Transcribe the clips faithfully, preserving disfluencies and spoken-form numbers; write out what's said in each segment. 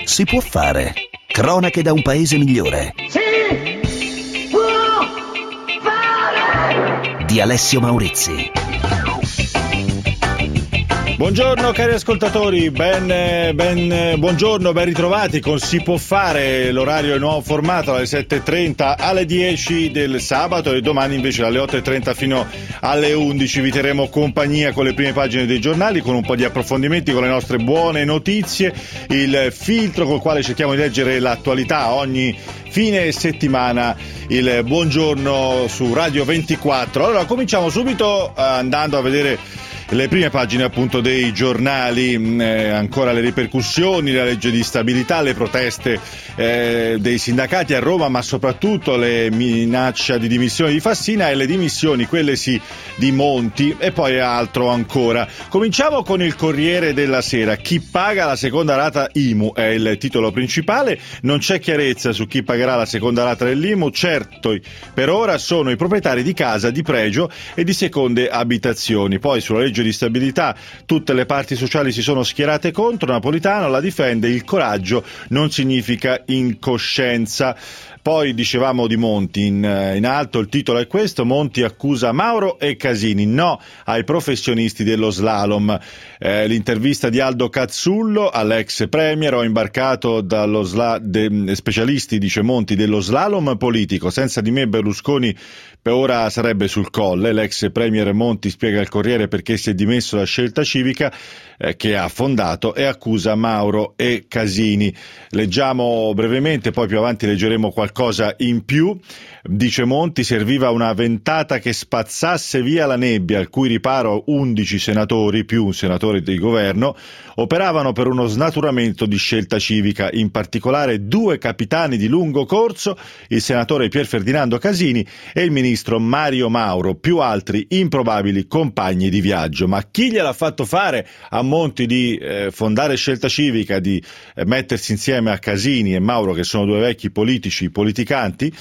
Si può fare. Cronache da un paese migliore. Si può fare. Di Alessio Maurizi. Buongiorno cari ascoltatori, ben, ben, buongiorno, ben ritrovati con Si può fare, l'orario è nuovo formato dalle sette e trenta alle dieci del sabato e domani invece dalle otto e trenta fino alle undici vi terremo compagnia con le prime pagine dei giornali, con un po' di approfondimenti, con le nostre buone notizie, il filtro col quale cerchiamo di leggere l'attualità ogni fine settimana, il buongiorno su Radio ventiquattro. Allora cominciamo subito andando a vedere le prime pagine appunto dei giornali, eh, ancora le ripercussioni, la legge di stabilità, le proteste eh, dei sindacati a Roma, ma soprattutto le minacce di dimissioni di Fassina e le dimissioni, quelle sì, di Monti e poi altro ancora. Cominciamo con il Corriere della Sera. Chi paga la seconda rata I M U è il titolo principale, non c'è chiarezza su chi pagherà la seconda rata dell'I M U, certo per ora sono i proprietari di casa di pregio e di seconde abitazioni. Poi sulla legge di stabilità tutte le parti sociali si sono schierate contro, Napolitano la difende, il coraggio non significa incoscienza. Poi dicevamo di Monti, in, in alto il titolo è questo: Monti accusa Mauro e Casini, no ai professionisti dello slalom. Eh, l'intervista di Aldo Cazzullo all'ex premier, ho imbarcato dallo sla, de, specialisti, dice Monti, dello slalom politico, senza di me Berlusconi per ora sarebbe sul colle. L'ex premier Monti spiega al Corriere perché si è dimesso da Scelta Civica eh, che ha fondato e accusa Mauro e Casini. Leggiamo brevemente, poi più avanti leggeremo qualcosa in più. Dice Monti, serviva una ventata che spazzasse via la nebbia, al cui riparo undici senatori, più un senatore di governo, operavano per uno snaturamento di Scelta Civica, in particolare due capitani di lungo corso, il senatore Pier Ferdinando Casini e il ministro Mario Mauro, più altri improbabili compagni di viaggio. Ma chi gliel'ha fatto fare a Monti di eh, fondare Scelta Civica, di eh, mettersi insieme a Casini e Mauro, che sono due vecchi politici, politicanti,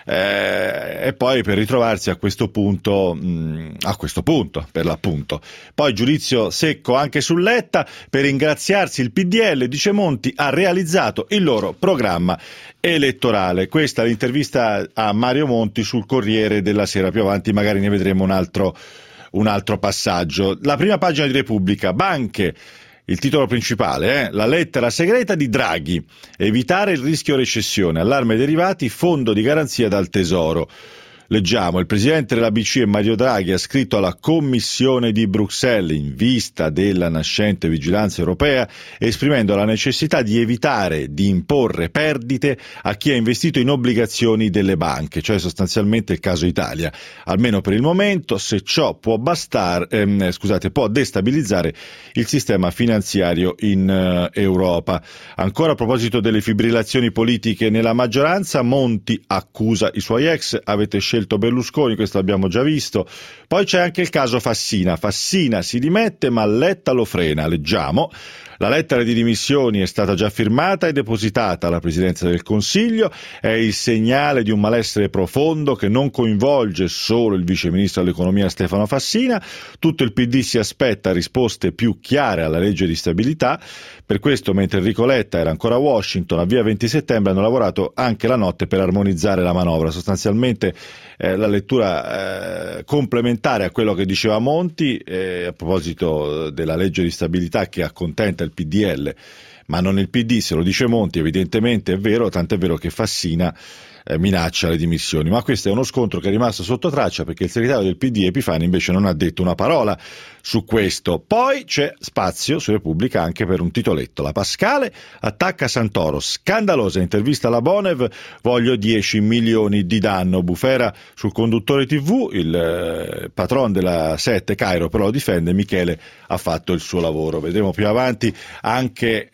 Eh, e poi per ritrovarsi a questo punto mh, a questo punto per l'appunto. Poi giudizio secco anche su Letta, per ringraziarsi il P D L, dice Monti, ha realizzato il loro programma elettorale. Questa è l'intervista a Mario Monti sul Corriere della Sera, più avanti magari ne vedremo un altro, un altro passaggio. La prima pagina di Repubblica, banche. Il titolo principale è eh? La lettera segreta di Draghi, evitare il rischio recessione, allarme derivati, fondo di garanzia dal Tesoro. Leggiamo, il presidente della B C E Mario Draghi ha scritto alla Commissione di Bruxelles in vista della nascente vigilanza europea, esprimendo la necessità di evitare di imporre perdite a chi ha investito in obbligazioni delle banche, cioè sostanzialmente il caso Italia, almeno per il momento, se ciò può bastare, ehm, scusate, può destabilizzare il sistema finanziario in uh, Europa. Ancora a proposito delle fibrillazioni politiche nella maggioranza, Monti accusa i suoi ex, avete scelto Berlusconi, questo l'abbiamo già visto. Poi c'è anche il caso Fassina. Fassina si dimette ma Letta lo frena. Leggiamo, la lettera di dimissioni è stata già firmata e depositata alla Presidenza del Consiglio, è il segnale di un malessere profondo che non coinvolge solo il Vice Ministro dell'Economia Stefano Fassina. Tutto il P D si aspetta risposte più chiare alla legge di stabilità. Per questo, mentre Enrico Letta era ancora a Washington, a Via venti settembre hanno lavorato anche la notte per armonizzare la manovra. Sostanzialmente eh, la lettura eh, complementare a quello che diceva Monti eh, a proposito della legge di stabilità che accontenta il P D L, ma non il P D, se lo dice Monti evidentemente è vero, tant'è vero che Fassina eh, minaccia le dimissioni. Ma questo è uno scontro che è rimasto sotto traccia, perché il segretario del P D Epifani invece non ha detto una parola su questo. Poi c'è spazio su Repubblica anche per un titoletto: la Pascale attacca Santoro, scandalosa intervista alla Bonev, voglio dieci milioni di danno. Bufera sul conduttore tivù, il eh, patron della sette Cairo però lo difende, Michele ha fatto il suo lavoro. Vedremo più avanti anche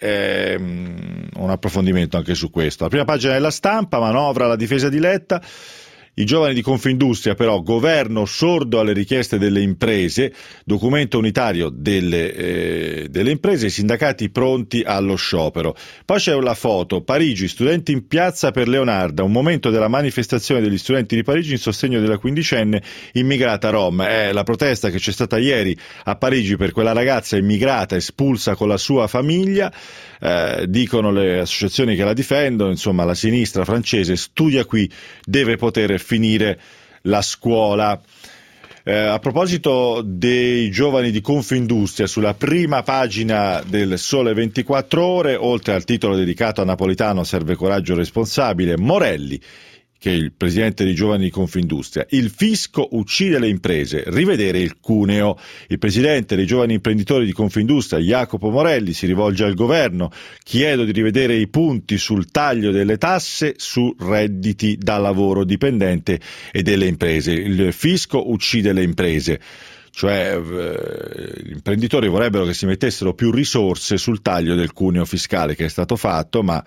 ehm, un approfondimento anche su questo. La prima pagina della Stampa, manovra alla difesa di Letta. I giovani di Confindustria però, governo sordo alle richieste delle imprese, documento unitario delle, eh, delle imprese, i sindacati pronti allo sciopero. Poi c'è la foto, Parigi, studenti in piazza per Leonarda, un momento della manifestazione degli studenti di Parigi in sostegno della quindicenne immigrata rom. È la protesta che c'è stata ieri a Parigi per quella ragazza immigrata espulsa con la sua famiglia. Eh, dicono le associazioni che la difendono, insomma la sinistra francese studia qui, deve poter finire la scuola. Eh, a proposito dei giovani di Confindustria, sulla prima pagina del Sole ventiquattro Ore, oltre al titolo dedicato a Napolitano, serve coraggio responsabile, Morelli, che è il presidente dei giovani di Confindustria, il fisco uccide le imprese, rivedere il cuneo. Il presidente dei giovani imprenditori di Confindustria, Jacopo Morelli, si rivolge al governo, chiedo di rivedere i punti sul taglio delle tasse su redditi da lavoro dipendente e delle imprese. Il fisco uccide le imprese. Cioè eh, gli imprenditori vorrebbero che si mettessero più risorse sul taglio del cuneo fiscale, che è stato fatto, ma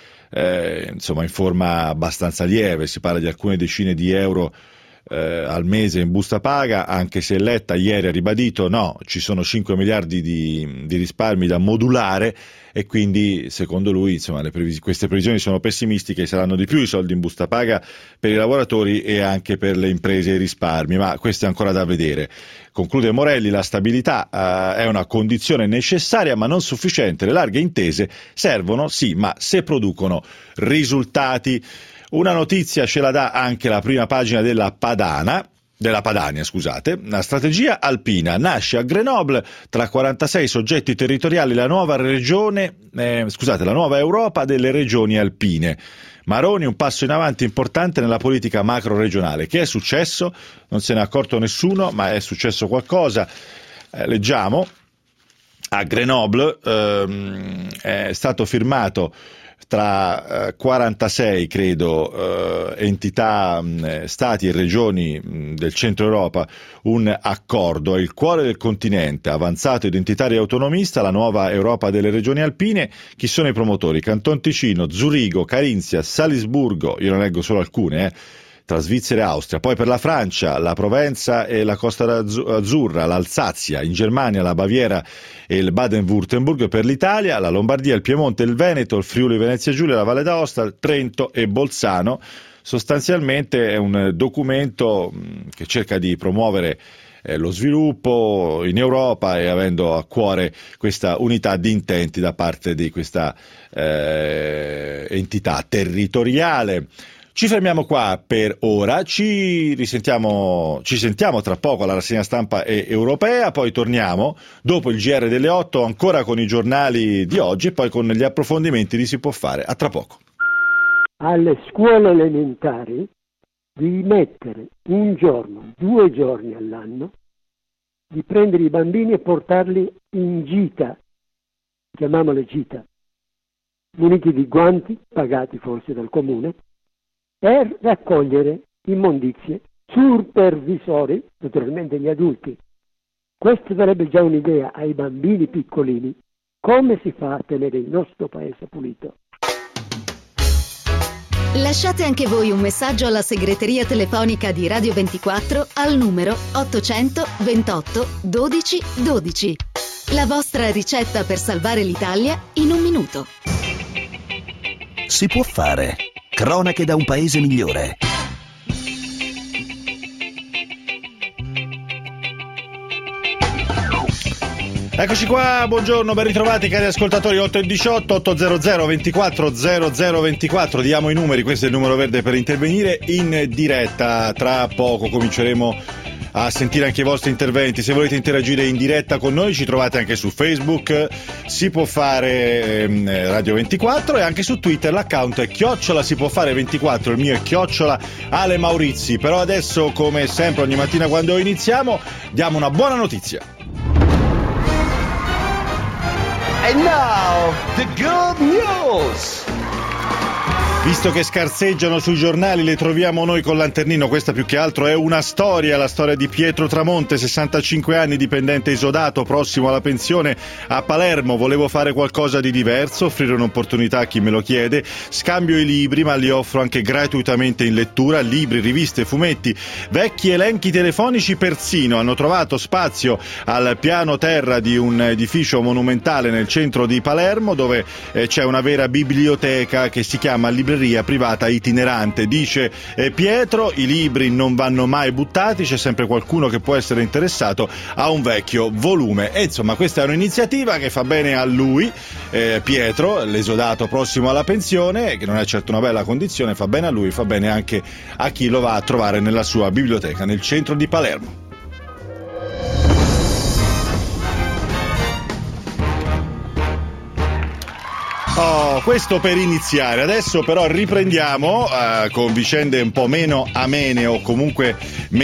Eh, insomma in forma abbastanza lieve, si parla di alcune decine di euro eh, al mese in busta paga, anche se Letta ieri ha ribadito no, ci sono cinque miliardi di, di risparmi da modulare e quindi secondo lui insomma le previs- queste previsioni sono pessimistiche, saranno di più i soldi in busta paga per i lavoratori e anche per le imprese e i risparmi, ma questo è ancora da vedere. Conclude Morelli, la stabilità eh, è una condizione necessaria ma non sufficiente, le larghe intese servono sì, ma se producono risultati. Una notizia ce la dà anche la prima pagina della Padana, della Padania, scusate. La strategia alpina nasce a Grenoble, tra quarantasei soggetti territoriali, la nuova regione, eh, scusate, la nuova Europa delle regioni alpine. Maroni, un passo in avanti importante nella politica macro-regionale. Che è successo? Non se ne è accorto nessuno, ma è successo qualcosa. Eh, leggiamo, a Grenoble ehm, è stato firmato tra eh, quarantasei, credo, eh, entità, mh, stati e regioni mh, del centro Europa, un accordo, è il cuore del continente, avanzato, identitario e autonomista, la nuova Europa delle regioni alpine. Chi sono i promotori? Canton Ticino, Zurigo, Carinzia, Salisburgo, io ne leggo solo alcune, eh, tra Svizzera e Austria. Poi per la Francia, la Provenza e la Costa Azzurra, l'Alsazia, in Germania la Baviera e il Baden-Württemberg, per l'Italia la Lombardia, il Piemonte, il Veneto, il Friuli Venezia Giulia, la Valle d'Aosta, il Trento e Bolzano. Sostanzialmente è un documento che cerca di promuovere eh, lo sviluppo in Europa e avendo a cuore questa unità di intenti da parte di questa eh, entità territoriale. Ci fermiamo qua per ora, ci risentiamo, ci sentiamo tra poco alla rassegna stampa europea, poi torniamo dopo il G R delle otto ancora con i giornali di oggi e poi con gli approfondimenti di Si può fare. A tra poco. Alle scuole elementari di mettere un giorno, due giorni all'anno, di prendere i bambini e portarli in gita, chiamiamole gita, muniti di guanti, pagati forse dal comune, per raccogliere immondizie, supervisori, naturalmente gli adulti. Questo darebbe già un'idea ai bambini piccolini come si fa a tenere il nostro paese pulito. Lasciate anche voi un messaggio alla segreteria telefonica di Radio ventiquattro al numero ottocento ventotto dodici dodici. La vostra ricetta per salvare l'Italia in un minuto. Si può fare. Cronache da un paese migliore. Eccoci qua, buongiorno, ben ritrovati cari ascoltatori. Otto e diciotto, ottocento ventiquattro zero zero ventiquattro, diamo i numeri, questo è il numero verde per intervenire in diretta. Tra poco cominceremo a sentire anche i vostri interventi. Se volete interagire in diretta con noi ci trovate anche su Facebook, si può fare ehm, Radio ventiquattro, e anche su Twitter l'account è chiocciola si può fare ventiquattro, il mio è chiocciola Ale Maurizi. Però adesso, come sempre ogni mattina quando iniziamo, diamo una buona notizia. And now, the good news! Visto che scarseggiano sui giornali, le troviamo noi con Lanternino. Questa più che altro è una storia, la storia di Pietro Tramonte, sessantacinque anni, dipendente esodato, prossimo alla pensione a Palermo. Volevo fare qualcosa di diverso, offrire un'opportunità a chi me lo chiede. Scambio i libri, ma li offro anche gratuitamente in lettura. Libri, riviste, fumetti, vecchi elenchi telefonici persino. Hanno trovato spazio al piano terra di un edificio monumentale nel centro di Palermo, dove eh, c'è una vera biblioteca che si chiama Libreria privata itinerante. Dice eh, Pietro, i libri non vanno mai buttati, c'è sempre qualcuno che può essere interessato a un vecchio volume. E insomma, questa è un'iniziativa che fa bene a lui, eh, Pietro, l'esodato prossimo alla pensione, che non è certo una bella condizione, fa bene a lui, fa bene anche a chi lo va a trovare nella sua biblioteca nel centro di Palermo. Oh, questo per iniziare. Adesso però riprendiamo eh, con vicende un po' meno amene o comunque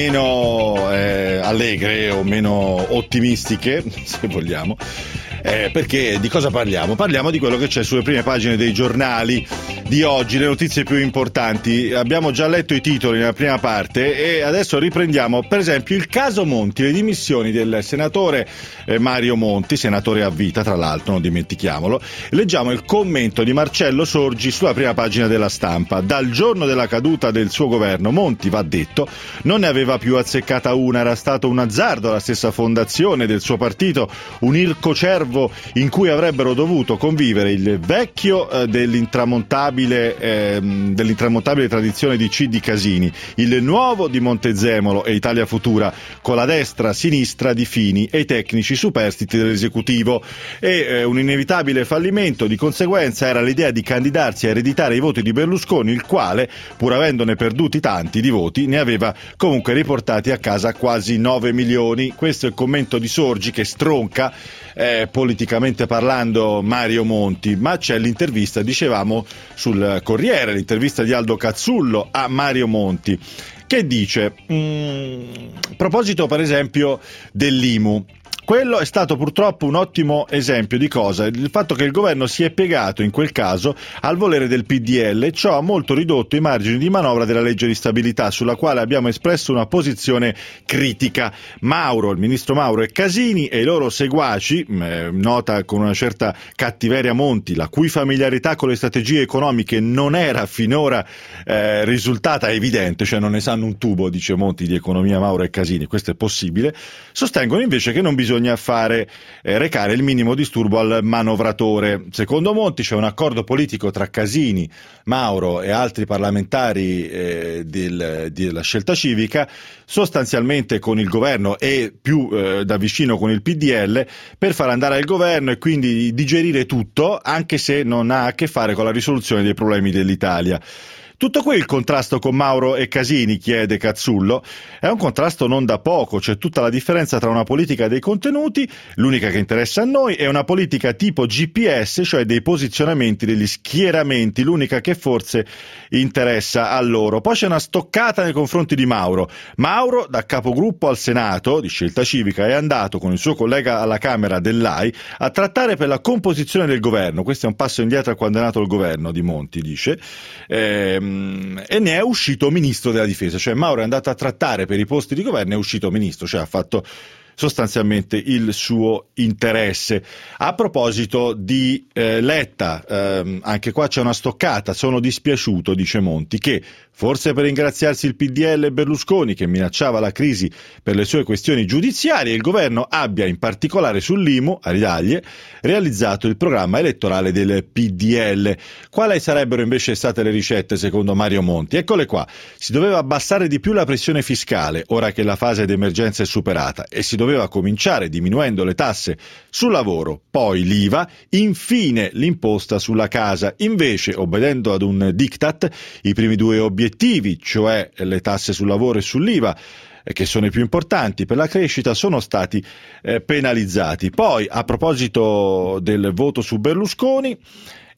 meno eh, allegre o meno ottimistiche, se vogliamo. Eh, perché di cosa parliamo? Parliamo di quello che c'è sulle prime pagine dei giornali di oggi, le notizie più importanti. Abbiamo già letto i titoli nella prima parte e adesso riprendiamo, per esempio, il caso Monti, le dimissioni del senatore eh, Mario Monti, senatore a vita tra l'altro, non dimentichiamolo. Leggiamo il commento di Marcello Sorgi sulla prima pagina della Stampa. Dal giorno della caduta del suo governo, Monti, va detto, non ne aveva più azzeccata una, era stato un azzardo alla stessa fondazione del suo partito, un ircocervo in cui avrebbero dovuto convivere il vecchio eh, dell'intramontabile, eh, dell'intramontabile tradizione di C. D. Casini, il nuovo di Montezemolo e Italia Futura, con la destra-sinistra di Fini e i tecnici superstiti dell'esecutivo. E eh, un inevitabile fallimento di conseguenza era l'idea di candidarsi a ereditare i voti di Berlusconi, il quale, pur avendone perduti tanti di voti, ne aveva comunque riportati a casa quasi nove milioni. Questo è il commento di Sorgi, che stronca Eh, politicamente parlando Mario Monti, ma c'è l'intervista, dicevamo, sul Corriere, l'intervista di Aldo Cazzullo a Mario Monti, che dice, mh, a proposito per esempio dell'I M U, quello è stato purtroppo un ottimo esempio di cosa? Il fatto che il governo si è piegato in quel caso al volere del P D L, e ciò ha molto ridotto i margini di manovra della legge di stabilità, sulla quale abbiamo espresso una posizione critica. Mauro, il ministro Mauro e Casini e i loro seguaci, eh, nota con una certa cattiveria Monti, la cui familiarità con le strategie economiche non era finora eh, risultata evidente, cioè non ne sanno un tubo, dice Monti, di economia Mauro e Casini, questo è possibile, sostengono invece che non bisogna Bisogna fare eh, recare il minimo disturbo al manovratore. Secondo Monti c'è un accordo politico tra Casini, Mauro e altri parlamentari eh, del, della Scelta Civica, sostanzialmente con il governo e più eh, da vicino con il P D L, per far andare al governo e quindi digerire tutto, anche se non ha a che fare con la risoluzione dei problemi dell'Italia. Tutto qui il contrasto con Mauro e Casini, chiede Cazzullo, è un contrasto non da poco, c'è tutta la differenza tra una politica dei contenuti, l'unica che interessa a noi, e una politica tipo G P S, cioè dei posizionamenti, degli schieramenti, l'unica che forse interessa a loro. Poi c'è una stoccata nei confronti di Mauro. Mauro, da capogruppo al Senato di Scelta Civica, è andato con il suo collega alla Camera Dell'A I a trattare per la composizione del governo. Questo è un passo indietro a quando è nato il governo di Monti, dice. Ehm, e ne è uscito ministro della difesa, cioè Mauro è andato a trattare per i posti di governo e è uscito ministro, cioè ha fatto sostanzialmente il suo interesse. A proposito di eh, Letta, ehm, anche qua c'è una stoccata, sono dispiaciuto, dice Monti, che forse per ringraziarsi il P D L e Berlusconi, che minacciava la crisi per le sue questioni giudiziarie, il governo abbia, in particolare sull'I M U, a ridaglie, realizzato il programma elettorale del P D L. Quali sarebbero invece state le ricette secondo Mario Monti? Eccole qua. Si doveva abbassare di più la pressione fiscale, ora che la fase d'emergenza è superata, e si doveva cominciare diminuendo le tasse sul lavoro, poi l'I V A, infine l'imposta sulla casa. Invece, obbedendo ad un diktat, i primi due obiettivi, cioè le tasse sul lavoro e sull'I V A, che sono i più importanti per la crescita, sono stati eh, penalizzati. Poi, a proposito del voto su Berlusconi,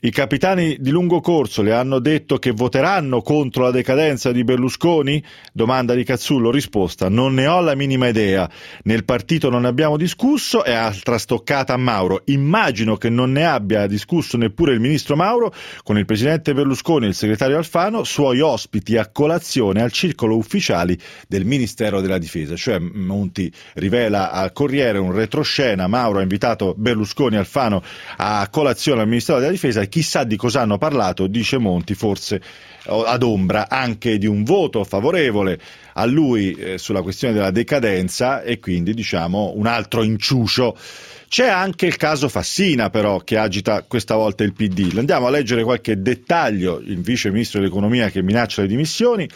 I capitani di lungo corso le hanno detto che voteranno contro la decadenza di Berlusconi? Domanda di Cazzullo, risposta: non ne ho la minima idea. Nel partito non ne abbiamo discusso, è altra stoccata a Mauro. Immagino che non ne abbia discusso neppure il ministro Mauro con il presidente Berlusconi e il segretario Alfano, suoi ospiti a colazione al circolo ufficiali del Ministero della Difesa. Cioè Monti rivela al Corriere un retroscena: Mauro ha invitato Berlusconi e Alfano a colazione al Ministero della Difesa e chissà di cosa hanno parlato, dice Monti, forse ad ombra anche di un voto favorevole a lui eh, sulla questione della decadenza, e quindi diciamo un altro inciucio. C'è anche il caso Fassina però che agita questa volta il P D. Andiamo a leggere qualche dettaglio. Il vice ministro dell'economia che minaccia le dimissioni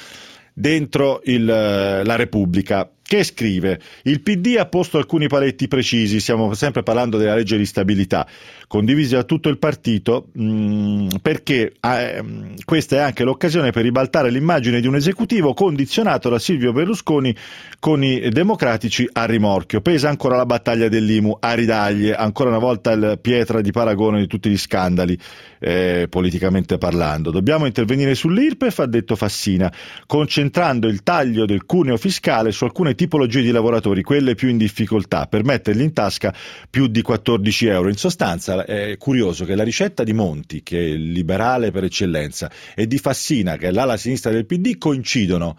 dentro il, la Repubblica, che scrive: il P D ha posto alcuni paletti precisi, stiamo sempre parlando della legge di stabilità, condivisi da tutto il partito, mh, perché eh, questa è anche l'occasione per ribaltare l'immagine di un esecutivo condizionato da Silvio Berlusconi con i democratici a rimorchio. Pesa ancora la battaglia dell'I M U, a ridaglie, ancora una volta il pietra di paragone di tutti gli scandali, eh, politicamente parlando. Dobbiamo intervenire sull'I R P E F, ha detto Fassina, concentrando il taglio del cuneo fiscale su alcune tipologie di lavoratori, quelle più in difficoltà, per mettergli in tasca più di quattordici euro. In sostanza è curioso che la ricetta di Monti, che è liberale per eccellenza, e di Fassina, che è l'ala sinistra del P D, coincidono.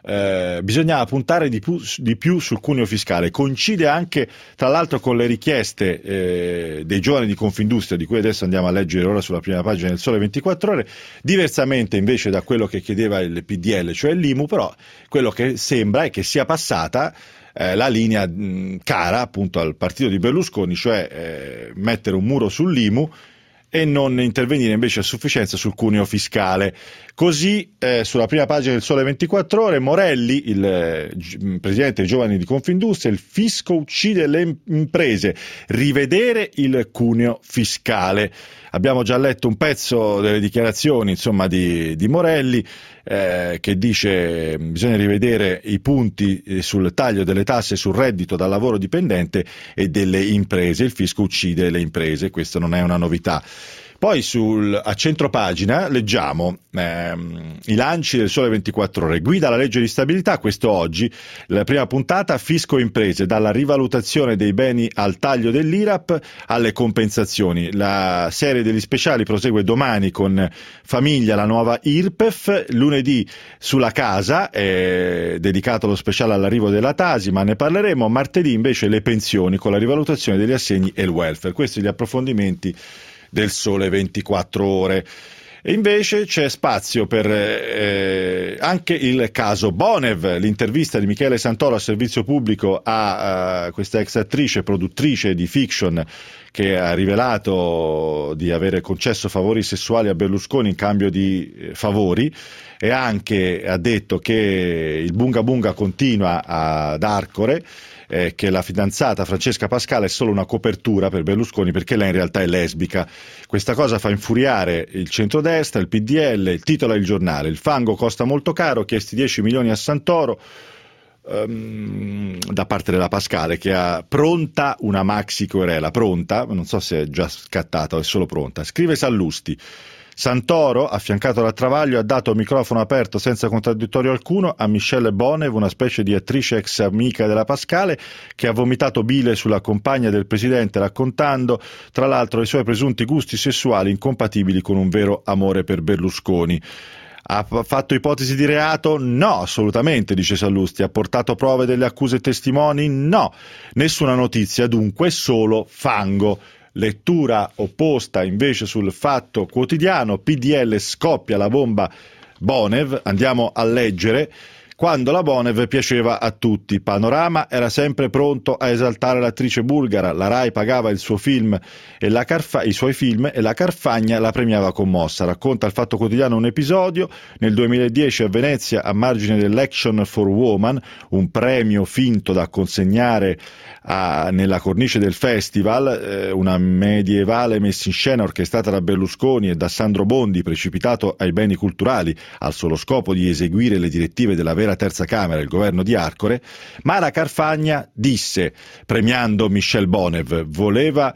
Eh, bisognava puntare di più, di più sul cuneo fiscale. Coincide anche tra l'altro con le richieste eh, dei giovani di Confindustria, di cui adesso andiamo a leggere ora sulla prima pagina del Sole ventiquattro Ore, diversamente invece da quello che chiedeva il P D L, cioè l'I M U. Però quello che sembra è che sia passata eh, la linea mh, cara appunto al partito di Berlusconi, cioè eh, mettere un muro sull'I M U e non intervenire invece a sufficienza sul cuneo fiscale. Così eh, sulla prima pagina del Sole ventiquattro Ore Morelli, il eh, g- presidente dei giovani di Confindustria: il fisco uccide le imprese, rivedere il cuneo fiscale. Abbiamo già letto un pezzo delle dichiarazioni insomma di, di Morelli, eh, che dice bisogna rivedere i punti sul taglio delle tasse sul reddito da lavoro dipendente e delle imprese. Il fisco uccide le imprese, questa non è una novità. Poi sul, a centropagina leggiamo ehm, i lanci del Sole ventiquattro Ore. Guida alla legge di stabilità, questo oggi, la prima puntata: fisco e imprese, dalla rivalutazione dei beni al taglio dell'I R A P alle compensazioni. La serie degli speciali prosegue domani con Famiglia, la nuova I R P E F, lunedì sulla casa, è dedicato lo speciale all'arrivo della Tasi, ma ne parleremo. Martedì invece le pensioni con la rivalutazione degli assegni e il welfare. Questi gli approfondimenti del Sole ventiquattro Ore. E invece c'è spazio per eh, anche il caso Bonev, l'intervista di Michele Santoro a Servizio Pubblico a uh, questa ex attrice, produttrice di fiction, che ha rivelato di avere concesso favori sessuali a Berlusconi in cambio di eh, favori, e anche ha detto che il bunga bunga continua ad Arcore, eh, che la fidanzata Francesca Pascale è solo una copertura per Berlusconi perché lei in realtà è lesbica. Questa cosa fa infuriare il centrodestra, il P D L. Il titolo è Il Giornale: il fango costa molto caro, chiesti dieci milioni a Santoro, um, da parte della Pascale, che ha pronta una maxi querela, pronta, non so se è già scattata o è solo pronta. Scrive Sallusti: Santoro, affiancato da Travaglio, ha dato microfono aperto senza contraddittorio alcuno a Michelle Bonev, una specie di attrice ex amica della Pascale, che ha vomitato bile sulla compagna del presidente, raccontando tra l'altro i suoi presunti gusti sessuali incompatibili con un vero amore per Berlusconi. Ha fatto ipotesi di reato? No, assolutamente, dice Sallusti. Ha portato prove delle accuse e testimoni? No. Nessuna notizia, dunque, solo fango. Lettura opposta invece sul Fatto Quotidiano: P D L scoppia la bomba Bonev. Andiamo a leggere. Quando la Bonev piaceva a tutti, Panorama era sempre pronto a esaltare l'attrice bulgara, la Rai pagava il suo film e la Carfa- i suoi film e la Carfagna la premiava commossa. Racconta il Fatto Quotidiano un episodio: nel duemiladieci a Venezia, a margine dell'Action for Woman, un premio finto da consegnare a, nella cornice del festival, eh, una medievale messa in scena orchestrata da Berlusconi e da Sandro Bondi, precipitato ai beni culturali al solo scopo di eseguire le direttive della vera della terza Camera, il governo di Arcore, Mara Carfagna disse, premiando Michel Bonev, voleva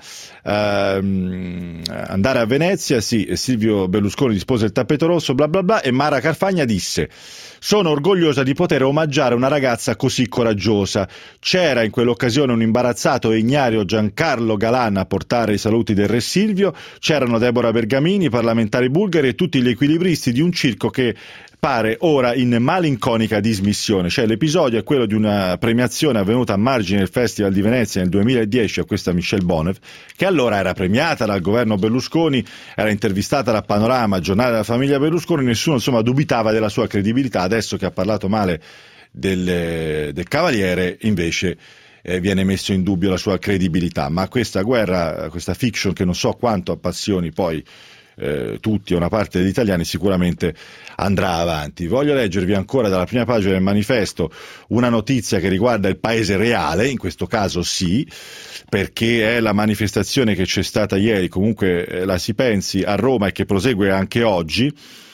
ehm, andare a Venezia, sì, Silvio Berlusconi dispose il tappeto rosso, bla bla bla, e Mara Carfagna disse: sono orgogliosa di poter omaggiare una ragazza così coraggiosa. C'era in quell'occasione un imbarazzato e ignario Giancarlo Galan a portare i saluti del re Silvio, c'erano Deborah Bergamini, parlamentari bulgari e tutti gli equilibristi di un circo che pare ora in malinconica dismissione. Cioè, l'episodio è quello di una premiazione avvenuta a margine del Festival di Venezia nel duemiladieci a questa Michel Bonev, che allora era premiata dal governo Berlusconi, era intervistata da Panorama, giornale della famiglia Berlusconi, nessuno insomma dubitava della sua credibilità. Adesso che ha parlato male del, del Cavaliere, invece eh, viene messo in dubbio la sua credibilità. Ma questa guerra, questa fiction che non so quanto appassioni poi Eh, tutti o una parte degli italiani, sicuramente andrà avanti. Voglio leggervi ancora dalla prima pagina del Manifesto una notizia che riguarda il paese reale, in questo caso sì, perché è la manifestazione che c'è stata ieri, comunque eh, la si pensi, a Roma e che prosegue anche oggi.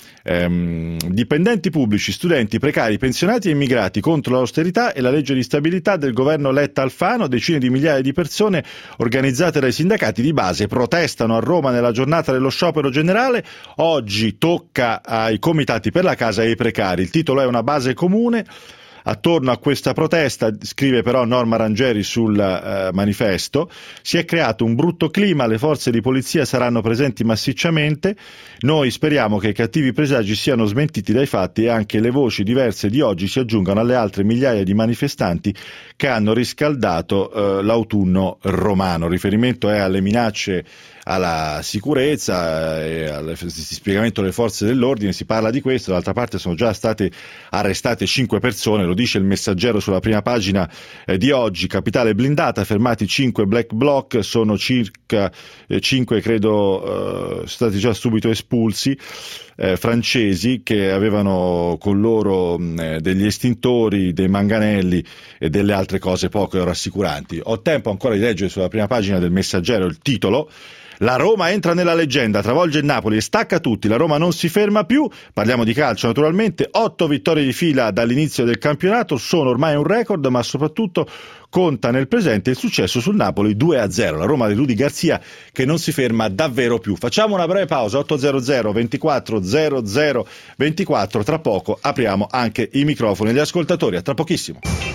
Ehm, dipendenti pubblici, studenti, precari, pensionati e immigrati contro l'austerità e la legge di stabilità del governo Letta-Alfano. Decine di migliaia di persone organizzate dai sindacati di base protestano a Roma nella giornata dello sciopero generale. Oggi tocca ai comitati per la casa e ai precari. Il titolo è una base comune. Attorno a questa protesta, scrive però Norma Rangeri sul eh, Manifesto, si è creato un brutto clima, le forze di polizia saranno presenti massicciamente, noi speriamo che i cattivi presagi siano smentiti dai fatti e anche le voci diverse di oggi si aggiungano alle altre migliaia di manifestanti che hanno riscaldato eh, l'autunno romano. Il riferimento è alle minacce alla sicurezza e al dispiegamento delle forze dell'ordine, si parla di questo. D'altra parte sono già state arrestate cinque persone, lo dice il Messaggero sulla prima pagina eh, di oggi. Capitale blindata, fermati cinque black bloc, sono circa eh, cinque credo eh, stati già subito espulsi, eh, francesi, che avevano con loro eh, degli estintori, dei manganelli e delle altre cose poco rassicuranti. Ho tempo ancora di leggere sulla prima pagina del Messaggero il titolo: la Roma entra nella leggenda, travolge il Napoli e stacca tutti, la Roma non si ferma più. Parliamo di calcio naturalmente, otto vittorie di fila dall'inizio del campionato, sono ormai un record, ma soprattutto conta nel presente il successo sul Napoli due a zero, la Roma di Rudi Garzia che non si ferma davvero più. Facciamo una breve pausa, otto hundred ventiquattro zero zero ventiquattro, tra poco apriamo anche i microfoni agli ascoltatori, a tra pochissimo.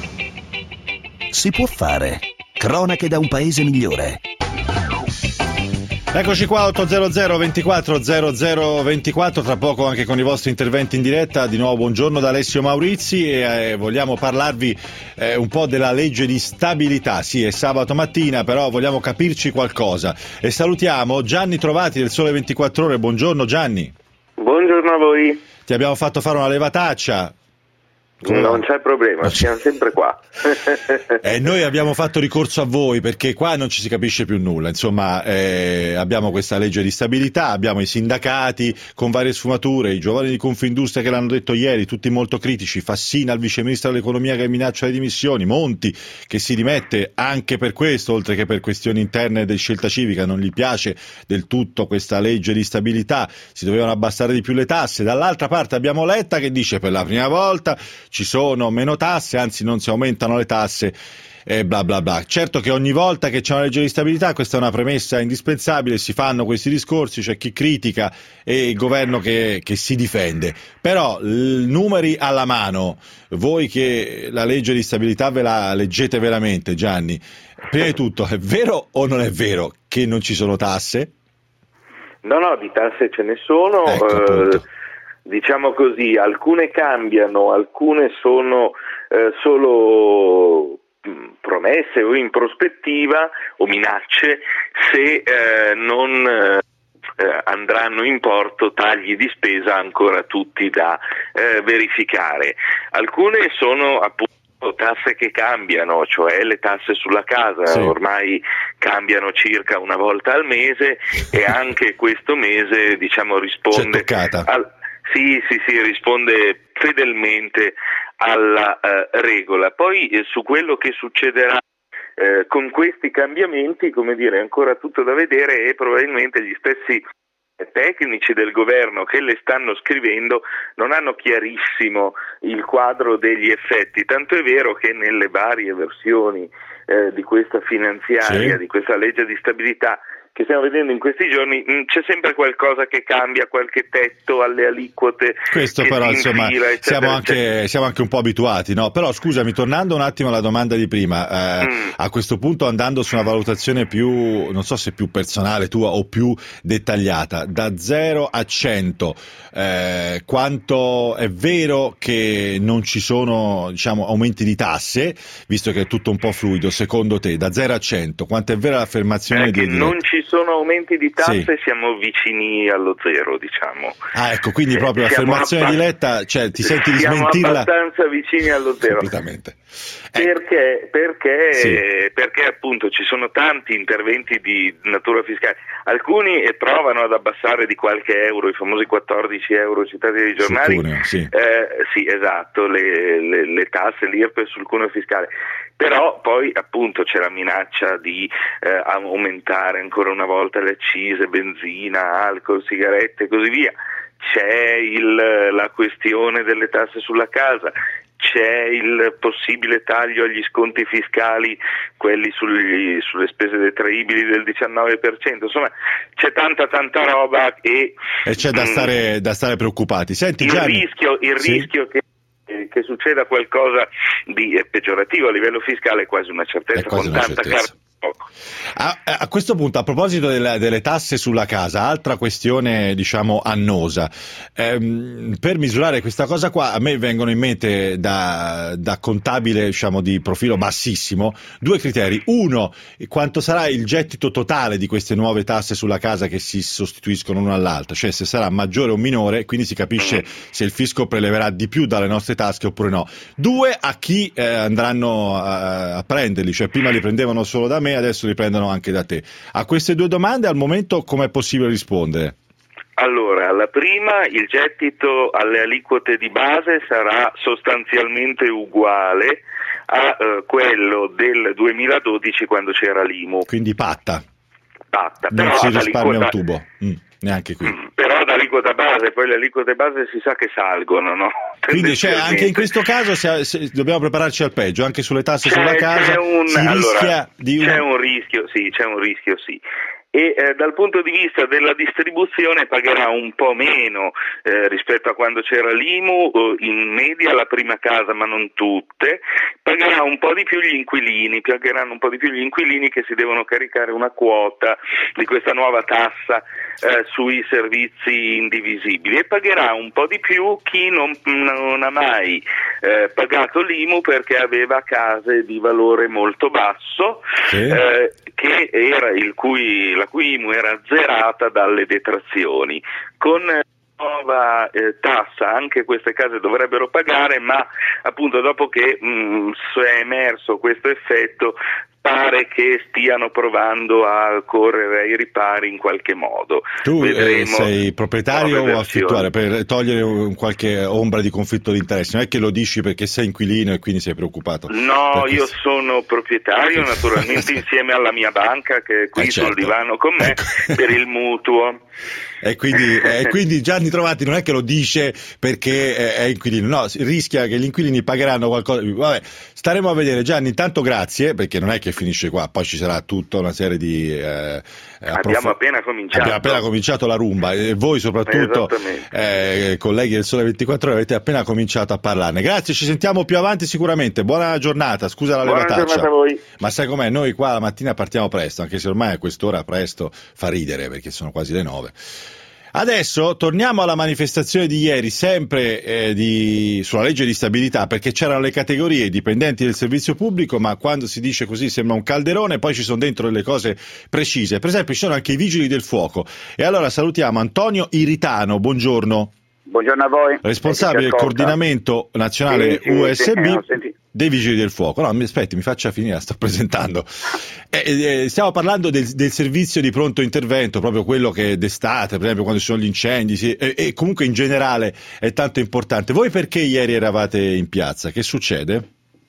Si può fare. Cronache da un paese migliore. Eccoci qua, otto hundred ventiquattro zero zero ventiquattro, tra poco anche con i vostri interventi in diretta. Di nuovo buongiorno da Alessio Maurizi e eh, vogliamo parlarvi eh, un po' della legge di stabilità. Sì, è sabato mattina, però vogliamo capirci qualcosa. E salutiamo Gianni Trovati del Sole ventiquattro Ore. Buongiorno Gianni. Buongiorno a voi. Ti abbiamo fatto fare una levataccia. Non c'è problema, siamo sempre qua. E noi abbiamo fatto ricorso a voi perché qua non ci si capisce più nulla. Insomma, eh, abbiamo questa legge di stabilità, abbiamo i sindacati con varie sfumature, i giovani di Confindustria che l'hanno detto ieri, tutti molto critici, Fassina, il vice ministro dell'economia che minaccia le dimissioni, Monti che si dimette anche per questo, oltre che per questioni interne di scelta civica, non gli piace del tutto questa legge di stabilità, si dovevano abbassare di più le tasse. Dall'altra parte abbiamo Letta che dice per la prima volta ci sono meno tasse, anzi non si aumentano le tasse e bla bla bla. Certo che ogni volta che c'è una legge di stabilità, questa è una premessa indispensabile, si fanno questi discorsi, c'è chi critica e il governo che, che si difende, però l- numeri alla mano, voi che la legge di stabilità ve la leggete veramente, Gianni, prima di tutto è vero o non è vero che non ci sono tasse? No, no, di tasse ce ne sono. Ecco, eh, Diciamo così, alcune cambiano, alcune sono eh, solo mh, promesse o in prospettiva o minacce se eh, non eh, andranno in porto tagli di spesa ancora tutti da eh, verificare. Alcune sono appunto tasse che cambiano, cioè le tasse sulla casa, sì. Ormai cambiano circa una volta al mese e anche questo mese diciamo risponde al... Sì, sì, sì, risponde fedelmente alla eh, regola. Poi eh, su quello che succederà eh, con questi cambiamenti, come dire, è ancora tutto da vedere e probabilmente gli stessi tecnici del governo che le stanno scrivendo non hanno chiarissimo il quadro degli effetti, tanto è vero che nelle varie versioni eh, di questa finanziaria, sì. di questa legge di stabilità che stiamo vedendo in questi giorni, mh, c'è sempre qualcosa che cambia, qualche tetto alle aliquote. Questo che però si insomma infila, eccetera, siamo, anche, eccetera. siamo anche un po' abituati, no? Però scusami, tornando un attimo alla domanda di prima, eh, mm. a questo punto andando su una valutazione più, non so se più personale tua o più dettagliata, da zero a cento, eh, quanto è vero che non ci sono, diciamo, aumenti di tasse, visto che è tutto un po' fluido, secondo te, da zero a cento, quanto è vera l'affermazione eh, di che non ci sono aumenti di tasse, sì. siamo vicini allo zero, diciamo. Ah, ecco, quindi proprio eh, l'affermazione abba- di Letta, cioè ti senti di siamo smentirla? Siamo abbastanza vicini allo zero. Completamente. Eh. Perché? Perché, sì. perché appunto ci sono tanti interventi di natura fiscale, alcuni provano ad abbassare di qualche euro, i famosi quattordici euro citati dai giornali, cuneo, sì. Eh, sì, esatto, le, le, le tasse, l'I R P E sul cuneo fiscale, però poi appunto c'è la minaccia di eh, aumentare ancora una volta le accise, benzina, alcol, sigarette e così via, c'è il, la questione delle tasse sulla casa, c'è il possibile taglio agli sconti fiscali, quelli sugli, sulle spese detraibili del diciannove per cento, insomma c'è tanta tanta roba e, e c'è da stare, mh, da stare preoccupati. Senti, il Gianni, rischio, il sì? rischio che che succeda qualcosa di eh, peggiorativo a livello fiscale è quasi una certezza, è quasi con una tanta certezza. carta poco. A, a questo punto, a proposito delle, delle tasse sulla casa, altra questione diciamo annosa, ehm, per misurare questa cosa qua a me vengono in mente da, da contabile diciamo di profilo bassissimo due criteri: uno, quanto sarà il gettito totale di queste nuove tasse sulla casa che si sostituiscono l'una all'altra, cioè se sarà maggiore o minore, quindi si capisce mm. se il fisco preleverà di più dalle nostre tasche oppure no. Due, a chi eh, andranno a, a prenderli, cioè prima li prendevano solo da me, adesso li prendono anche da te. A queste due domande al momento come è possibile rispondere? Allora, la prima, il gettito alle aliquote di base sarà sostanzialmente uguale a eh, quello del duemiladodici quando c'era l'I M U. Quindi patta. Patta. Non Però si risparmia aliquota... un tubo. Mm. Neanche qui. Mm, però ad aliquota base, poi le aliquote base si sa che salgono, no? Quindi cioè, anche in questo caso se, se, dobbiamo prepararci al peggio, anche sulle tasse c'è, sulla casa c'è un, si allora, rischia di c'è un... un rischio, sì, c'è un rischio, sì. E eh, dal punto di vista della distribuzione pagherà un po' meno eh, rispetto a quando c'era l'I M U, in media la prima casa, ma non tutte, pagherà un po' di più gli inquilini, pagheranno un po' di più gli inquilini che si devono caricare una quota di questa nuova tassa eh, sui servizi indivisibili, e pagherà un po' di più chi non, non ha mai eh, pagato l'I M U perché aveva case di valore molto basso, sì. eh, che era il cui la cui I M U era azzerata dalle detrazioni. Con nuova eh, tassa anche queste case dovrebbero pagare, ma appunto dopo che mh, è emerso questo effetto pare che stiano provando a correre ai ripari in qualche modo. Tu eh, sei proprietario o affittuario, per togliere un, qualche ombra di conflitto di interessi? Non è che lo dici perché sei inquilino e quindi sei preoccupato? No, perché... io sono proprietario naturalmente insieme alla mia banca che è qui eh certo. sul divano con me, ecco. Per il mutuo. E quindi, eh, quindi Gianni Trovati non è che lo dice perché è inquilino, no, rischia che gli inquilini pagheranno qualcosa. Vabbè, staremo a vedere. Gianni, intanto grazie, perché non è che finisce qua, poi ci sarà tutta una serie di eh, abbiamo approf... appena cominciato abbiamo appena cominciato la rumba e voi soprattutto eh, colleghi del Sole ventiquattro Ore avete appena cominciato a parlarne. Grazie, ci sentiamo più avanti sicuramente. Buona giornata, scusa la Buona levataccia. Giornata a voi. Ma sai com'è, noi qua la mattina partiamo presto, anche se ormai a quest'ora presto fa ridere perché sono quasi le nove. Adesso torniamo alla manifestazione di ieri, sempre eh, di, sulla legge di stabilità, perché c'erano le categorie dipendenti del servizio pubblico, ma quando si dice così sembra un calderone, poi ci sono dentro delle cose precise. Per esempio ci sono anche i vigili del fuoco. E allora salutiamo Antonio Iritano, buongiorno. Buongiorno a voi. Responsabile del coordinamento nazionale sì, sì, U S B sì, dei vigili del fuoco. No, mi aspetti, mi faccia finire, la sto presentando. Eh, eh, stiamo parlando del, del servizio di pronto intervento, proprio quello che d'estate, per esempio quando ci sono gli incendi, sì, e, e comunque in generale è tanto importante. Voi perché ieri eravate in piazza? Che succede?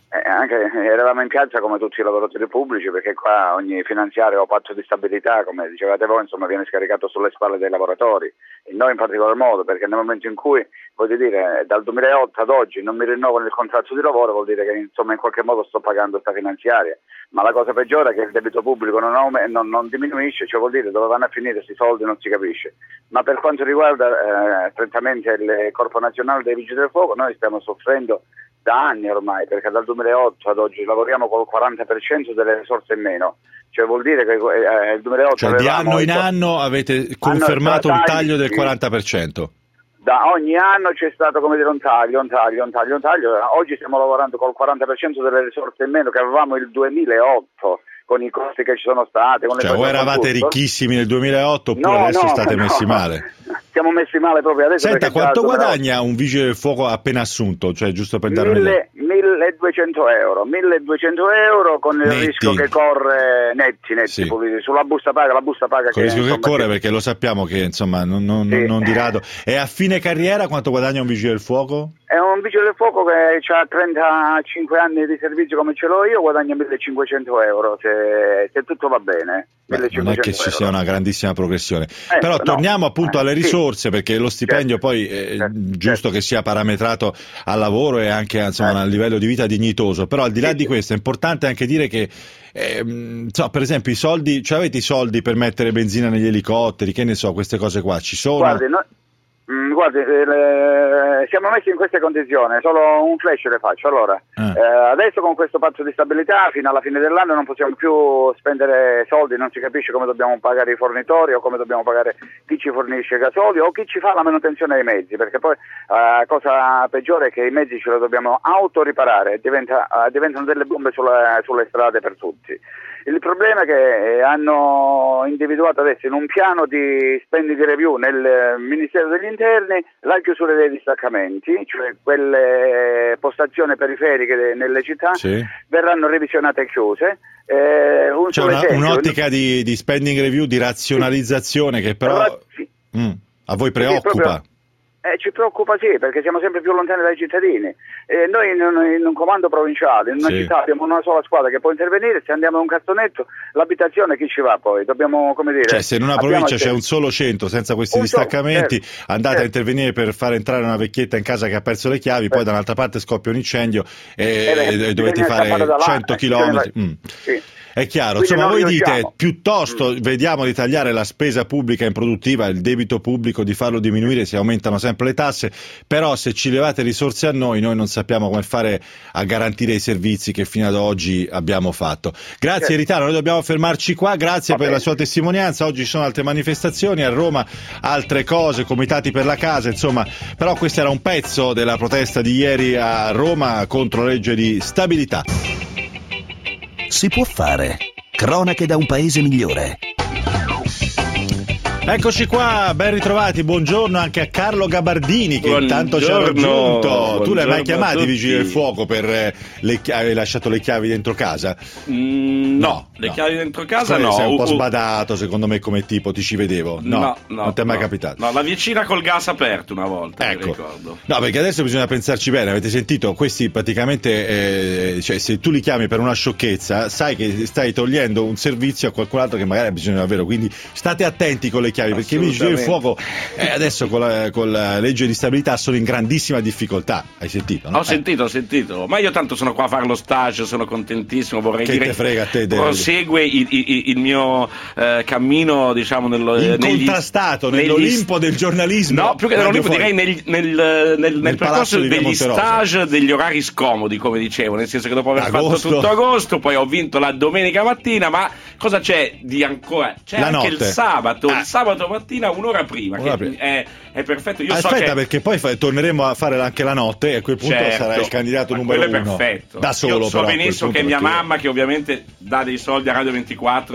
Eh, anche eravamo in piazza come tutti i lavoratori pubblici, perché qua ogni finanziario o patto di stabilità, come dicevate voi, insomma, viene scaricato sulle spalle dei lavoratori, e noi in particolar modo, perché nel momento in cui, voglio dire, dal duemilaotto ad oggi non mi rinnovano il contratto di lavoro, vuol dire che insomma in qualche modo sto pagando sta finanziaria. Ma la cosa peggiore è che il debito pubblico non, non, non diminuisce, cioè vuol dire dove vanno a finire questi soldi non si capisce. Ma per quanto riguarda eh, strettamente il Corpo Nazionale dei Vigili del Fuoco, noi stiamo soffrendo da anni ormai, perché dal duemilaotto ad oggi lavoriamo col quaranta per cento delle risorse in meno, cioè vuol dire che eh, il duemilaotto cioè di anno in anno avete confermato un taglio del quaranta per cento. Da ogni anno c'è stato, come dire, un taglio, un taglio, un taglio, un taglio. Oggi stiamo lavorando col quaranta per cento delle risorse in meno che avevamo il duemilaotto, con i costi che ci sono stati. Con le cioè voi eravate ricchissimi nel duemilaotto oppure no, adesso no, state no. messi male? Siamo messi male proprio adesso. Senta, quanto guadagna un vigile del fuoco appena assunto? Cioè, giusto per dare un'idea. milleduecento euro, milleduecento euro con il netti. rischio che corre netti, netti sì. sulla busta paga, la busta paga con che il rischio insomma, che corre che... perché lo sappiamo che insomma non, non, sì. non di rado. E a fine carriera quanto guadagna un vigile del fuoco? È un vigile del fuoco che ha trentacinque anni di servizio come ce l'ho io, guadagna millecinquecento euro se, se tutto va bene. Beh, non è che ci euro. sia una grandissima progressione, eh, però no. torniamo appunto eh, alle risorse, sì. perché lo stipendio certo. poi è certo. giusto certo. che sia parametrato al lavoro e anche insomma, eh. a un livello di vita dignitoso, però al di là sì. di questo è importante anche dire che eh, so, per esempio i soldi, cioè avete i soldi per mettere benzina negli elicotteri, che ne so, queste cose qua ci sono? Guardi, no... Mm, guardi, eh, le... siamo messi in queste condizioni, solo un flash le faccio. Allora, eh. Eh, adesso con questo patto di stabilità fino alla fine dell'anno non possiamo più spendere soldi, non si capisce come dobbiamo pagare i fornitori o come dobbiamo pagare chi ci fornisce gasolio o chi ci fa la manutenzione dei mezzi, perché poi la eh, cosa peggiore è che i mezzi ce li dobbiamo autoriparare, diventa, eh, diventano delle bombe sulle, sulle strade per tutti. Il problema è che hanno individuato adesso in un piano di spending review nel Ministero degli Interni la chiusura dei distaccamenti, cioè quelle postazioni periferiche nelle città sì. verranno revisionate e chiuse. Eh, un C'è una, un'ottica di, di spending review, di razionalizzazione sì. che però sì. mm, a voi preoccupa? Sì, proprio... Eh, ci preoccupa sì, perché siamo sempre più lontani dai cittadini. Eh, noi in un, in un comando provinciale, in una sì. città abbiamo una sola squadra che può intervenire, se andiamo a un cassonetto, l'abitazione chi ci va poi? Dobbiamo, come dire... Cioè se in una provincia c'è un solo centro senza questi un distaccamenti, certo, andate certo. a intervenire per far entrare una vecchietta in casa che ha perso le chiavi, certo. poi da un'altra parte scoppia un incendio e, eh, e dovete fare cento chilometri. Mm. Sì. È chiaro, quindi insomma voi riusciamo. dite piuttosto mm. vediamo di tagliare la spesa pubblica improduttiva, il debito pubblico, di farlo diminuire se aumentano sempre le tasse, però se ci levate risorse a noi, noi non sappiamo come fare a garantire i servizi che fino ad oggi abbiamo fatto. Grazie certo. Ritano, noi dobbiamo fermarci qua, grazie Va per bene. la sua testimonianza, oggi ci sono altre manifestazioni, a Roma altre cose, comitati per la casa, insomma, però questo era un pezzo della protesta di ieri a Roma contro la legge di stabilità. Si può fare. Cronache da un paese migliore. Eccoci qua, ben ritrovati, buongiorno anche a Carlo Gabardini che buongiorno, intanto ci ha raggiunto. Tu l'hai mai chiamato i vigili del fuoco per eh, le chiavi, hai lasciato le chiavi dentro casa? Mm, no, no, le no. chiavi dentro casa no. Sei un po' uh, sbadato secondo me come tipo, ti ci vedevo. No, no, no non ti è mai no. capitato? No, la vicina col gas aperto una volta, ecco. mi ricordo. No, perché adesso bisogna pensarci bene, avete sentito? Questi praticamente, eh, cioè se tu li chiami per una sciocchezza, sai che stai togliendo un servizio a qualcun altro che magari ha bisogno davvero, quindi state attenti con le chiavi, perché i vigili del fuoco eh, adesso con la, con la legge di stabilità sono in grandissima difficoltà. Hai sentito? No? Ho eh. sentito, ho sentito. Ma io tanto sono qua a fare lo stage, sono contentissimo. Vorrei che dire te frega a te, prosegue il, il, il mio eh, cammino, diciamo, nello, incontrastato negli, nell'Olimpo negli... del giornalismo. No, più che nell'Olimpo direi nel, nel, nel, nel, nel percorso degli stage, degli orari scomodi, come dicevo, nel senso che dopo aver agosto. fatto tutto agosto, poi ho vinto la domenica mattina, ma cosa c'è di ancora? C'è la anche notte. il sabato, ah. il sabato mattina un'ora prima, un'ora che prima. È, è perfetto. Io Aspetta, so che... perché poi fa- torneremo a fare anche la notte e a quel punto certo, sarà il candidato numero uno. Perfetto. Da solo, io so però, benissimo che mia perché... mamma, che ovviamente dà dei soldi a Radio ventiquattro,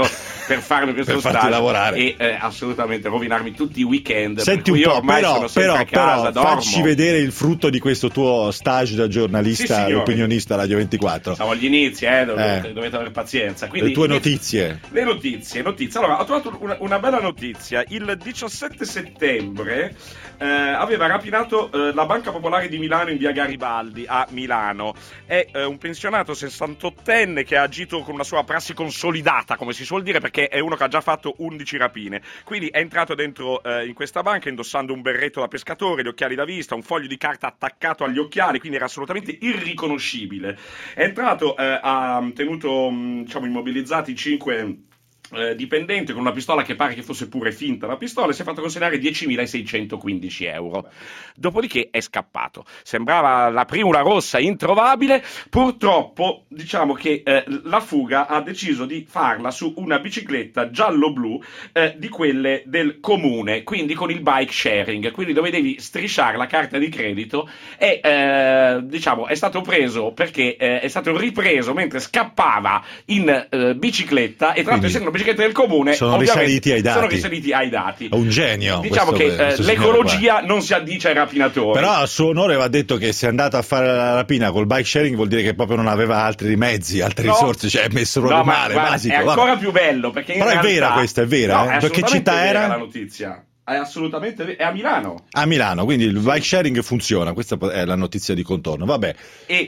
per farmi questo per farti stage lavorare e eh, assolutamente rovinarmi tutti i weekend. Senti un io po', ormai però, sono sempre però, a casa, però dormo. facci vedere il frutto di questo tuo stage da giornalista sì, e opinionista Radio ventiquattro. Siamo agli inizi, eh, dovete, eh. dovete avere pazienza. Quindi, le tue inizi... notizie. Le notizie, notizie. Allora, ho trovato una, una bella notizia. Il diciassette settembre eh, aveva rapinato eh, la Banca Popolare di Milano in via Garibaldi a Milano. È eh, un pensionato sessantottenne che ha agito con una sua prassi consolidata, come si suol dire, perché è uno che ha già fatto undici rapine. Quindi è entrato dentro eh, in questa banca indossando un berretto da pescatore, gli occhiali da vista, un foglio di carta attaccato agli occhiali, quindi era assolutamente irriconoscibile. È entrato, eh, ha tenuto mh, diciamo immobilizzati cinque Eh, dipendente con una pistola che pare che fosse pure finta la pistola, e si è fatto consegnare diecimilaseicentoquindici euro. Dopodiché è scappato. Sembrava la primula rossa introvabile. Purtroppo diciamo che eh, la fuga ha deciso di farla su una bicicletta giallo-blu eh, di quelle del comune, quindi con il bike sharing, quindi dove devi strisciare la carta di credito, e eh, diciamo è stato preso perché eh, è stato ripreso mentre scappava in eh, bicicletta, e tra l'altro essendo biciclette del comune sono risaliti ai dati. Sono risaliti ai dati. È un genio. Diciamo che eh, l'ecologia non si addice ai rapinatori. Però a suo onore va detto che se è andato a fare la rapina col bike sharing vuol dire che proprio non aveva altri mezzi, altre no. risorse, cioè è messo proprio no, male, guarda, basico. È ancora vabbè. più bello perché in Però realtà... è vera questa, è vera. No, eh? è Che città era? La notizia. È assolutamente è a Milano. A Milano, quindi il bike sharing funziona, questa è la notizia di contorno, vabbè. E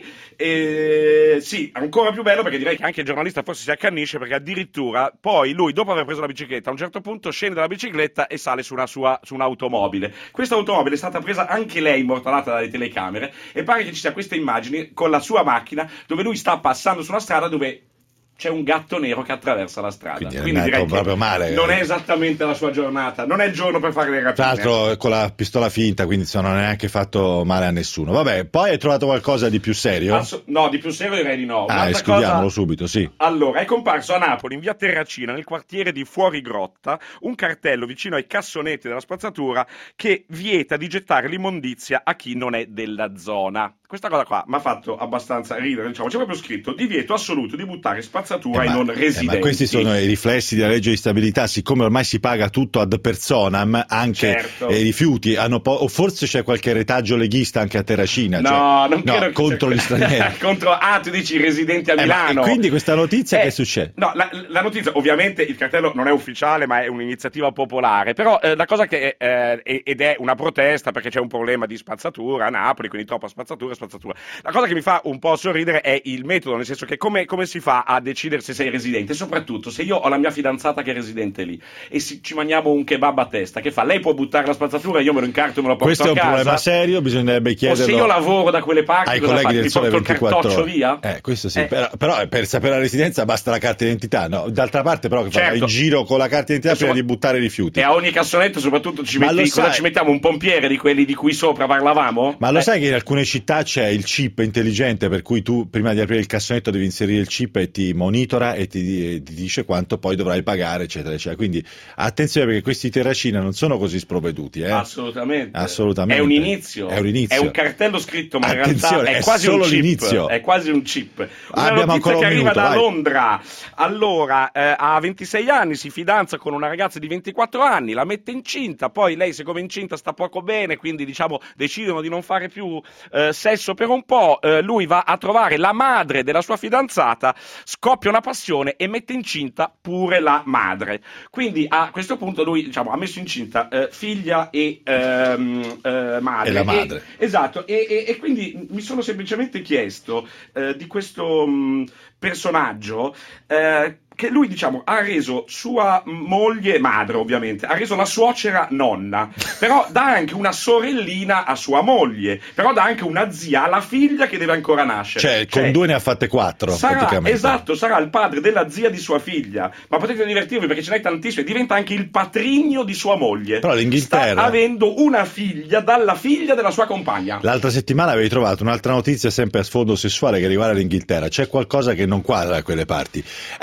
eh, sì, ancora più bello perché direi che anche il giornalista forse si accannisce, perché addirittura poi lui, dopo aver preso la bicicletta, a un certo punto scende dalla bicicletta e sale su una sua su un'automobile. Questa automobile è stata presa anche lei, immortalata dalle telecamere, e pare che ci sia questa immagine con la sua macchina dove lui sta passando su una strada dove c'è un gatto nero che attraversa la strada. Quindi, Quindi direi proprio che male. Non è esattamente la sua giornata, non è il giorno per fare le rapine. Tra l'altro con la pistola finta, quindi insomma, non ha neanche fatto male a nessuno. Vabbè, poi hai trovato qualcosa di più serio? Asso- no, di più serio direi di no. Ah, escludiamolo cosa... subito, sì. Allora, è comparso a Napoli, in via Terracina, nel quartiere di Fuorigrotta, un cartello vicino ai cassonetti della spazzatura che vieta di gettare l'immondizia a chi non è della zona. Questa cosa qua mi ha fatto abbastanza ridere, diciamo. C'è proprio scritto: divieto assoluto di buttare spazzatura eh, ai ma, non residenti. Eh, ma questi sono i riflessi della legge di stabilità, siccome ormai si paga tutto ad personam, anche certo. i rifiuti hanno po- o forse c'è qualche retaggio leghista anche a Terracina. No, cioè, non credo no, che contro gli stranieri. contro, ah, tu dici i residenti a eh, Milano. Ma, e quindi questa notizia eh, che succede? No, la, la notizia, ovviamente il cartello non è ufficiale, ma è un'iniziativa popolare. Però eh, la cosa che eh, ed è una protesta, perché c'è un problema di spazzatura a Napoli, quindi troppa spazzatura, spazzatura. La cosa che mi fa un po' sorridere è il metodo, nel senso che come, come si fa a decidere se sei residente, e soprattutto se io ho la mia fidanzata che è residente lì e si, ci mangiamo un kebab a testa, che fa? Lei può buttare la spazzatura, io me lo incarto e me lo porto Questo a casa. Questo è un problema serio, bisognerebbe chiederlo. O se io lavoro da quelle parti, ai cosa colleghi fa? del Sole ventiquattro ore. Via? Eh, questo sì, eh. Però, però per sapere la residenza basta la carta d'identità, no? D'altra parte però che certo. fa in giro con la carta d'identità prima di buttare rifiuti. E a ogni cassonetto soprattutto ci, metti, cosa ci mettiamo? Un pompiere di quelli di cui sopra parlavamo? Ma lo eh. sai che in alcune città c'è il chip intelligente, per cui tu prima di aprire il cassonetto devi inserire il chip e ti monitora e ti, ti dice quanto poi dovrai pagare, eccetera, eccetera. Quindi attenzione, perché questi Terracina non sono così sprovveduti. Eh? Assolutamente. Assolutamente. È un inizio. È un inizio. È un cartello scritto, ma attenzione, in realtà è, è quasi solo un chip. l'inizio. È quasi un chip. Una Abbiamo notizia ancora che un arriva minuto, da vai. Londra. Allora, eh, ha ventisei anni, si fidanza con una ragazza di ventiquattro anni, la mette incinta, poi lei, siccome incinta, sta poco bene, quindi diciamo decidono di non fare più eh, sesso per un po'. Eh, lui va a trovare la madre della sua fidanzata, scoppia una passione e mette incinta pure la madre. Quindi a questo punto lui, diciamo, ha messo incinta eh, figlia e ehm, eh, madre. E la madre. E, esatto, e, e, e quindi mi sono semplicemente chiesto eh, di questo mh, personaggio eh, che lui, diciamo, ha reso sua moglie madre, ovviamente, ha reso la suocera nonna, però dà anche una sorellina a sua moglie, però dà anche una zia alla figlia che deve ancora nascere. Cioè, cioè con due ne ha fatte quattro, sarà, praticamente. Esatto, sarà il padre della zia di sua figlia, ma potete divertirvi perché ce n'hai tantissime, diventa anche il patrigno di sua moglie. Però l'Inghilterra sta avendo una figlia dalla figlia della sua compagna. L'altra settimana avevi trovato un'altra notizia sempre a sfondo sessuale che riguarda l'Inghilterra. C'è qualcosa che non quadra da quelle parti. Eh, vabbè.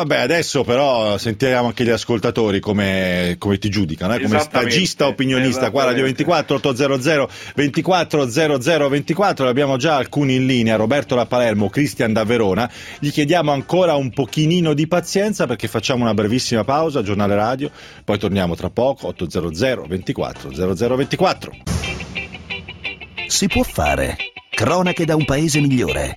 Vabbè, adesso però sentiamo anche gli ascoltatori come, come ti giudicano, eh? Come stagista opinionista qua Radio ventiquattro ottocento ventiquattro zero zero ventiquattro. Abbiamo già alcuni in linea, Roberto da Palermo, Cristian da Verona. Gli chiediamo ancora un pochinino di pazienza perché facciamo una brevissima pausa, giornale radio, poi torniamo tra poco. Ottocento ventiquattro zero zero ventiquattro. Si può fare. Cronache da un paese migliore.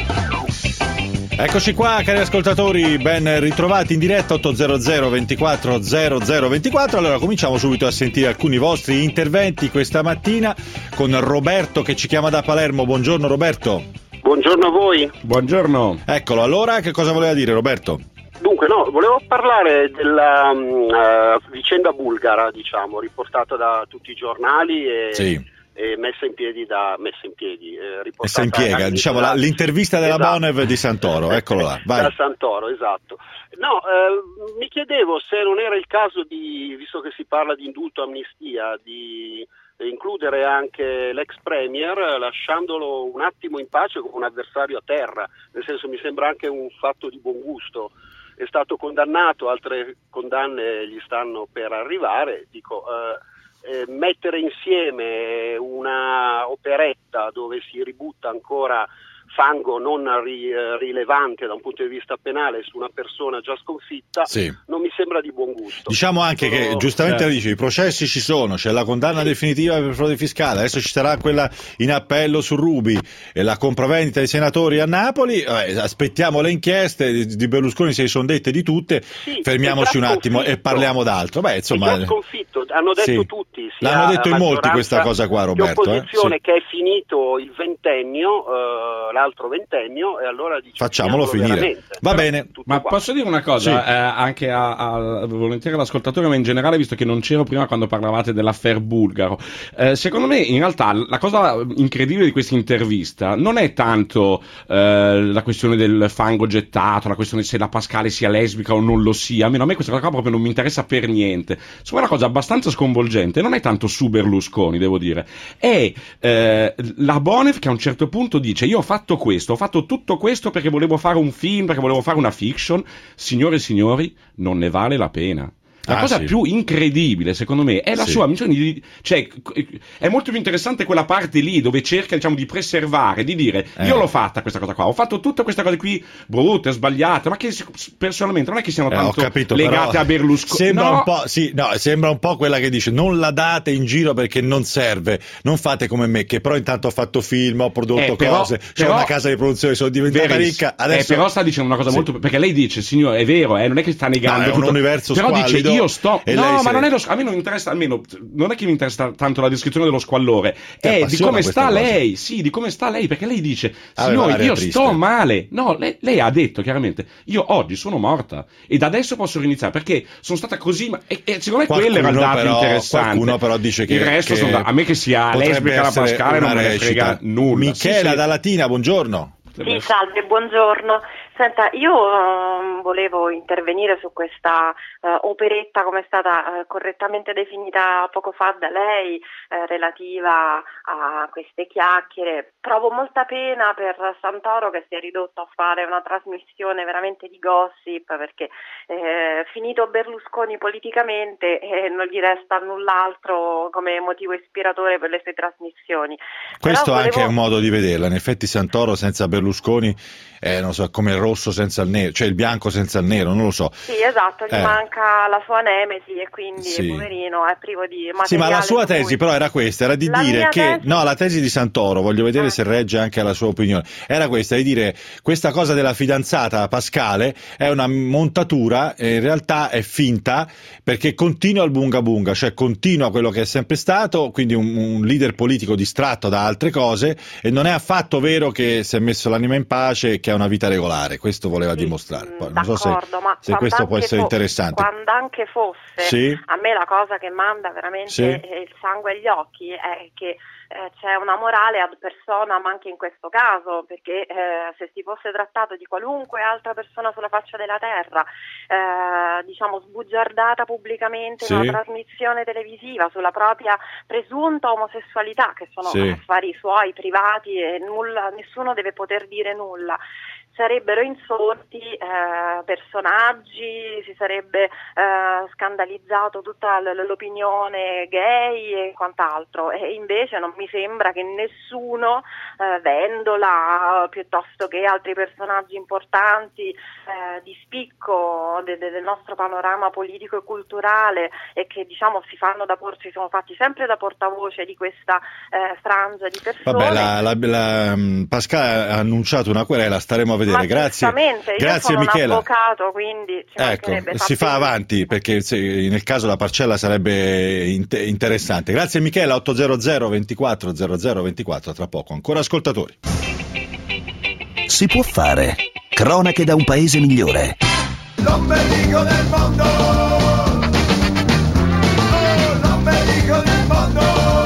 Eccoci qua, cari ascoltatori, ben ritrovati in diretta. Ottocento ventiquattro zero zero ventiquattro. Allora cominciamo subito a sentire alcuni vostri interventi questa mattina con Roberto che ci chiama da Palermo. Buongiorno Roberto. Buongiorno a voi. Buongiorno. Eccolo, allora che cosa voleva dire Roberto? Dunque, no, volevo parlare della uh, vicenda bulgara, diciamo, riportata da tutti i giornali e, sì. e messa in piedi da messa in piedi, eh, messa in piega, diciamo da, l'intervista della esatto. Bonev di Santoro, eccolo là, vai. Da Santoro, esatto. No, eh, mi chiedevo se non era il caso di, visto che si parla di indulto amnistia, di includere anche l'ex premier lasciandolo un attimo in pace come un avversario a terra, nel senso mi sembra anche un fatto di buon gusto. È stato condannato, altre condanne gli stanno per arrivare, dico eh, eh, mettere insieme una operetta dove si ributta ancora fango non ri, rilevante da un punto di vista penale su una persona già sconfitta, sì. non mi sembra di buon gusto. Diciamo anche sono... che giustamente certo. dice, i processi ci sono, c'è la condanna sì. definitiva per frode fiscale, adesso ci sarà quella in appello su Ruby e la compravendita dei senatori a Napoli, eh, aspettiamo le inchieste di Berlusconi, se ne sono dette di tutte, sì, fermiamoci un attimo e parliamo d'altro. Beh, insomma, è già sconfitto, hanno detto sì. tutti, l'hanno detto in molti questa cosa qua Roberto. L'opposizione eh? che è finito il ventennio, eh, l'altro ventennio, e allora diciamo, facciamolo finire. Veramente. Va bene. Ma qua. Posso dire una cosa, sì. eh, anche a, a volentieri all'ascoltatore, ma in generale, visto che non c'ero prima quando parlavate dell'affair bulgaro, eh, secondo me in realtà la cosa incredibile di questa intervista non è tanto eh, la questione del fango gettato, la questione se la Pascale sia lesbica o non lo sia, almeno a me questa cosa qua proprio non mi interessa per niente. Insomma, una cosa abbastanza sconvolgente non è tanto su Berlusconi, devo dire, è eh, la Bonev che a un certo punto dice: io ho fatto questo, ho fatto tutto questo perché volevo fare un film, perché volevo fare una fiction. Signore e signori, non ne vale la pena. La ah, cosa sì. più incredibile, secondo me, è la sì. sua missione di, cioè, è molto più interessante quella parte lì dove cerca, diciamo, di preservare, di dire, eh. io l'ho fatta questa cosa qua, ho fatto tutte queste cose qui brutte, sbagliate, ma che personalmente non è che siano eh, tanto capito, legate a Berlusconi. Sembra no. un po', sì, no, sembra un po' quella che dice, non la date in giro perché non serve, non fate come me, che però intanto ho fatto film, ho prodotto eh, però, cose, c'è una casa di produzione, sono diventata verissimo. ricca, adesso... Eh, però sta dicendo una cosa sì. molto, perché lei dice, signore, è vero, eh, non è che sta negando, no, è un tutto, universo però squallido, dice, io sto... No, ma se... non è lo, a me non interessa, almeno non è che mi interessa tanto la descrizione dello squallore, Ti è di come sta cosa. lei, sì, di come sta lei, perché lei dice, signori, io sto male. No, lei, lei ha detto chiaramente, io oggi sono morta e da adesso posso riniziare perché sono stata così, ma, e, e secondo me quello era il dato però, interessante. Qualcuno però dice che il resto che sono, a me che sia lesbica la Pascale non me ne frega nulla. Michela sì, sì. da Latina, buongiorno. Sì, salve, buongiorno. Senta, io um, volevo intervenire su questa uh, operetta, come è stata uh, correttamente definita poco fa da lei, uh, relativa a queste chiacchiere. Provo molta pena per Santoro che si è ridotto a fare una trasmissione veramente di gossip, perché eh, finito Berlusconi politicamente eh, non gli resta null'altro come motivo ispiratore per le sue trasmissioni. Questo Però anche volevo... è un modo di vederla, in effetti Santoro senza Berlusconi eh, non so, come il rosso senza il nero, cioè il bianco senza il nero, non lo so. Sì, esatto, gli eh. manca la sua nemesi e quindi sì. poverino è privo di materiale. Sì, ma la sua tesi cui... però era questa, era di la dire che, tesi... no, la tesi di Santoro, voglio vedere ah. se regge anche alla sua opinione, era questa, di dire questa cosa della fidanzata Pascale è una montatura, e in realtà è finta, perché continua il bunga bunga, cioè continua quello che è sempre stato, quindi un, un leader politico distratto da altre cose, e non è affatto vero che si è messo l'anima in pace e che ha una vita regolare, questo voleva sì, dimostrare. Poi, non so so se, ma se questo può essere fo- interessante. Quando anche fosse, sì? a me la cosa che manda veramente sì? il sangue agli occhi è che eh, c'è una morale ad persona, ma anche in questo caso, perché eh, se si fosse trattato di qualunque altra persona sulla faccia della terra, eh, diciamo sbugiardata pubblicamente sì? in una trasmissione televisiva sulla propria presunta omosessualità, che sono sì. affari suoi privati e nulla, nessuno deve poter dire nulla. sarebbero insorti eh, personaggi, si sarebbe eh, scandalizzato tutta l- l'opinione gay e quant'altro, e invece non mi sembra che nessuno, eh, Vendola piuttosto che altri personaggi importanti eh, di spicco de- de- del nostro panorama politico e culturale, e che diciamo si fanno da por- si sono fatti sempre da portavoce di questa eh, frangia di persone. Vabbè, la, la, la, Pascal ha annunciato una querela, staremo a vedere. Ma Grazie, io grazie sono Michela. un avvocato, quindi ci ecco, si fa avanti, perché se, nel caso la parcella sarebbe int- interessante. Grazie Michela. Ottocento ventiquattro zero zero ventiquattro, tra poco ancora ascoltatori. Si può fare. Cronache da un paese migliore. L'ombelico del mondo, oh, l'ombelico del mondo.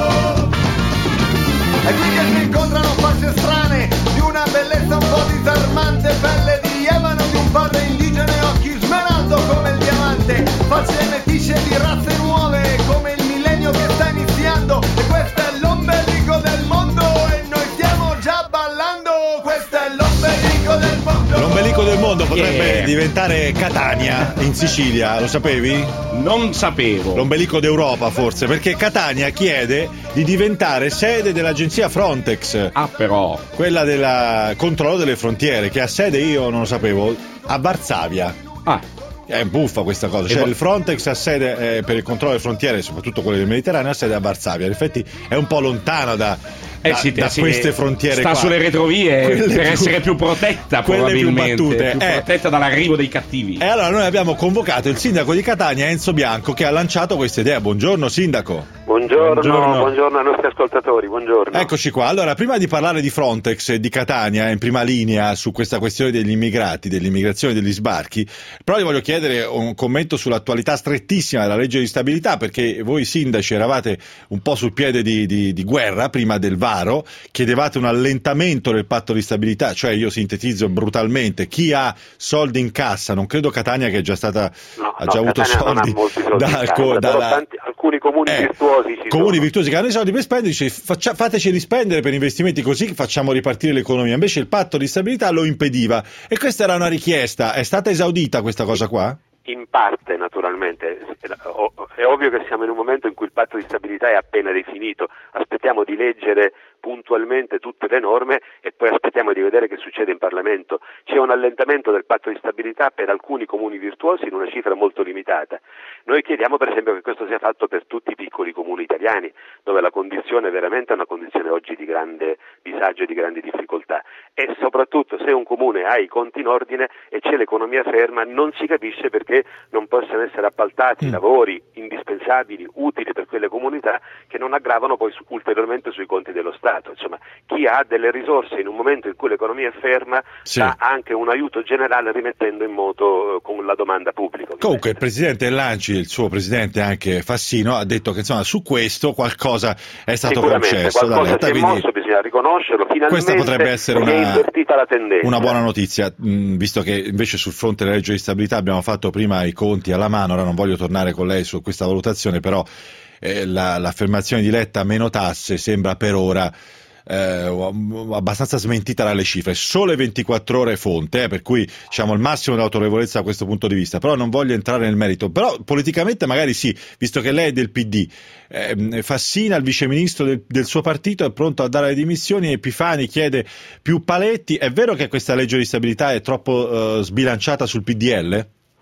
E qui che si incontrano facce strane, di una bellezza un po' disarmante, pelle di ebano di un padre indigene, occhi smeraldo come il diamante, facce meticce di razze nuove come il millennio che sta iniziando. E questo è l'ombelico del mondo e noi stiamo già ballando. Questo è l'ombelico del mondo. L'ombelico del mondo potrebbe Yeah. diventare Catania in Sicilia, lo sapevi? Non sapevo. L'ombelico d'Europa forse, perché Catania chiede di diventare sede dell'agenzia Frontex. Ah, però. Quella del controllo delle frontiere, che ha sede, io non lo sapevo, a Varsavia. Ah. È buffa questa cosa, cioè vo- il Frontex ha sede eh, per il controllo delle frontiere, soprattutto quelle del Mediterraneo, ha sede a Varsavia. In effetti è un po' lontano da, Eh da, sì, da sì, queste frontiere sta qua. sulle retrovie Quelle per più- essere più protetta, quelle più probabilmente battute, più eh. protetta dall'arrivo dei cattivi. E allora noi abbiamo convocato il sindaco di Catania, Enzo Bianco, che ha lanciato questa idea. Buongiorno sindaco. Buongiorno, Buongiorno. buongiorno ai nostri ascoltatori, buongiorno. Eccoci qua. Allora, prima di parlare di Frontex e di Catania in prima linea su questa questione degli immigrati, dell'immigrazione e degli sbarchi, però vi voglio chiedere un commento sull'attualità strettissima della legge di stabilità, perché voi sindaci eravate un po' sul piede di, di, di guerra prima del varo, chiedevate un allentamento del patto di stabilità, cioè io sintetizzo brutalmente, chi ha soldi in cassa, non credo Catania che è già stata, no, ha no, già avuto Catania soldi, non ha molti soldi da, in cassa, co- però dalla- tanti- alcuni comuni Eh, virtuosi ci comuni sono. virtuosi che hanno i soldi per spendere, dice, faccia, fateci rispendere per investimenti, così facciamo ripartire l'economia. Invece il patto di stabilità lo impediva, e questa era una richiesta. È stata esaudita questa cosa qua? In parte, naturalmente, è ovvio che siamo in un momento in cui il patto di stabilità è appena definito, aspettiamo di leggere puntualmente tutte le norme e poi aspettiamo di vedere che succede in Parlamento. C'è un allentamento del patto di stabilità per alcuni comuni virtuosi in una cifra molto limitata. Noi chiediamo per esempio che questo sia fatto per tutti i piccoli comuni italiani, dove la condizione veramente è una condizione oggi di grande disagio e di grandi difficoltà, e soprattutto se un comune ha i conti in ordine e c'è l'economia ferma, non si capisce perché non possano essere appaltati mm. lavori indispensabili, utili per quelle comunità, che non aggravano poi su, ulteriormente sui conti dello Stato. Insomma, chi ha delle risorse in un momento in cui l'economia è ferma sì. dà anche un aiuto generale rimettendo in moto eh, con la domanda pubblica. Ovviamente. Comunque il presidente dell'Anci, il suo presidente anche Fassino, ha detto che insomma su questo qualcosa è stato concesso. Qualcosa da si è mosso, bisogna riconoscerlo. Finalmente questa potrebbe essere si è una, invertita la tendenza. una buona notizia, mh, visto che invece sul fronte della legge di stabilità abbiamo fatto prima i conti alla mano. Ora non voglio tornare con lei su questa valutazione, però eh, la, l'affermazione di Letta meno tasse sembra per ora Eh, abbastanza smentita dalle cifre. Sole ventiquattro ore fonte, eh, per cui diciamo il massimo dell'autorevolezza da questo punto di vista. Però non voglio entrare nel merito, però politicamente magari sì, visto che lei è del P D. eh, Fassina, il viceministro del, del suo partito, è pronto a dare le dimissioni. Epifani chiede più paletti. È vero che questa legge di stabilità è troppo eh, sbilanciata sul P D L?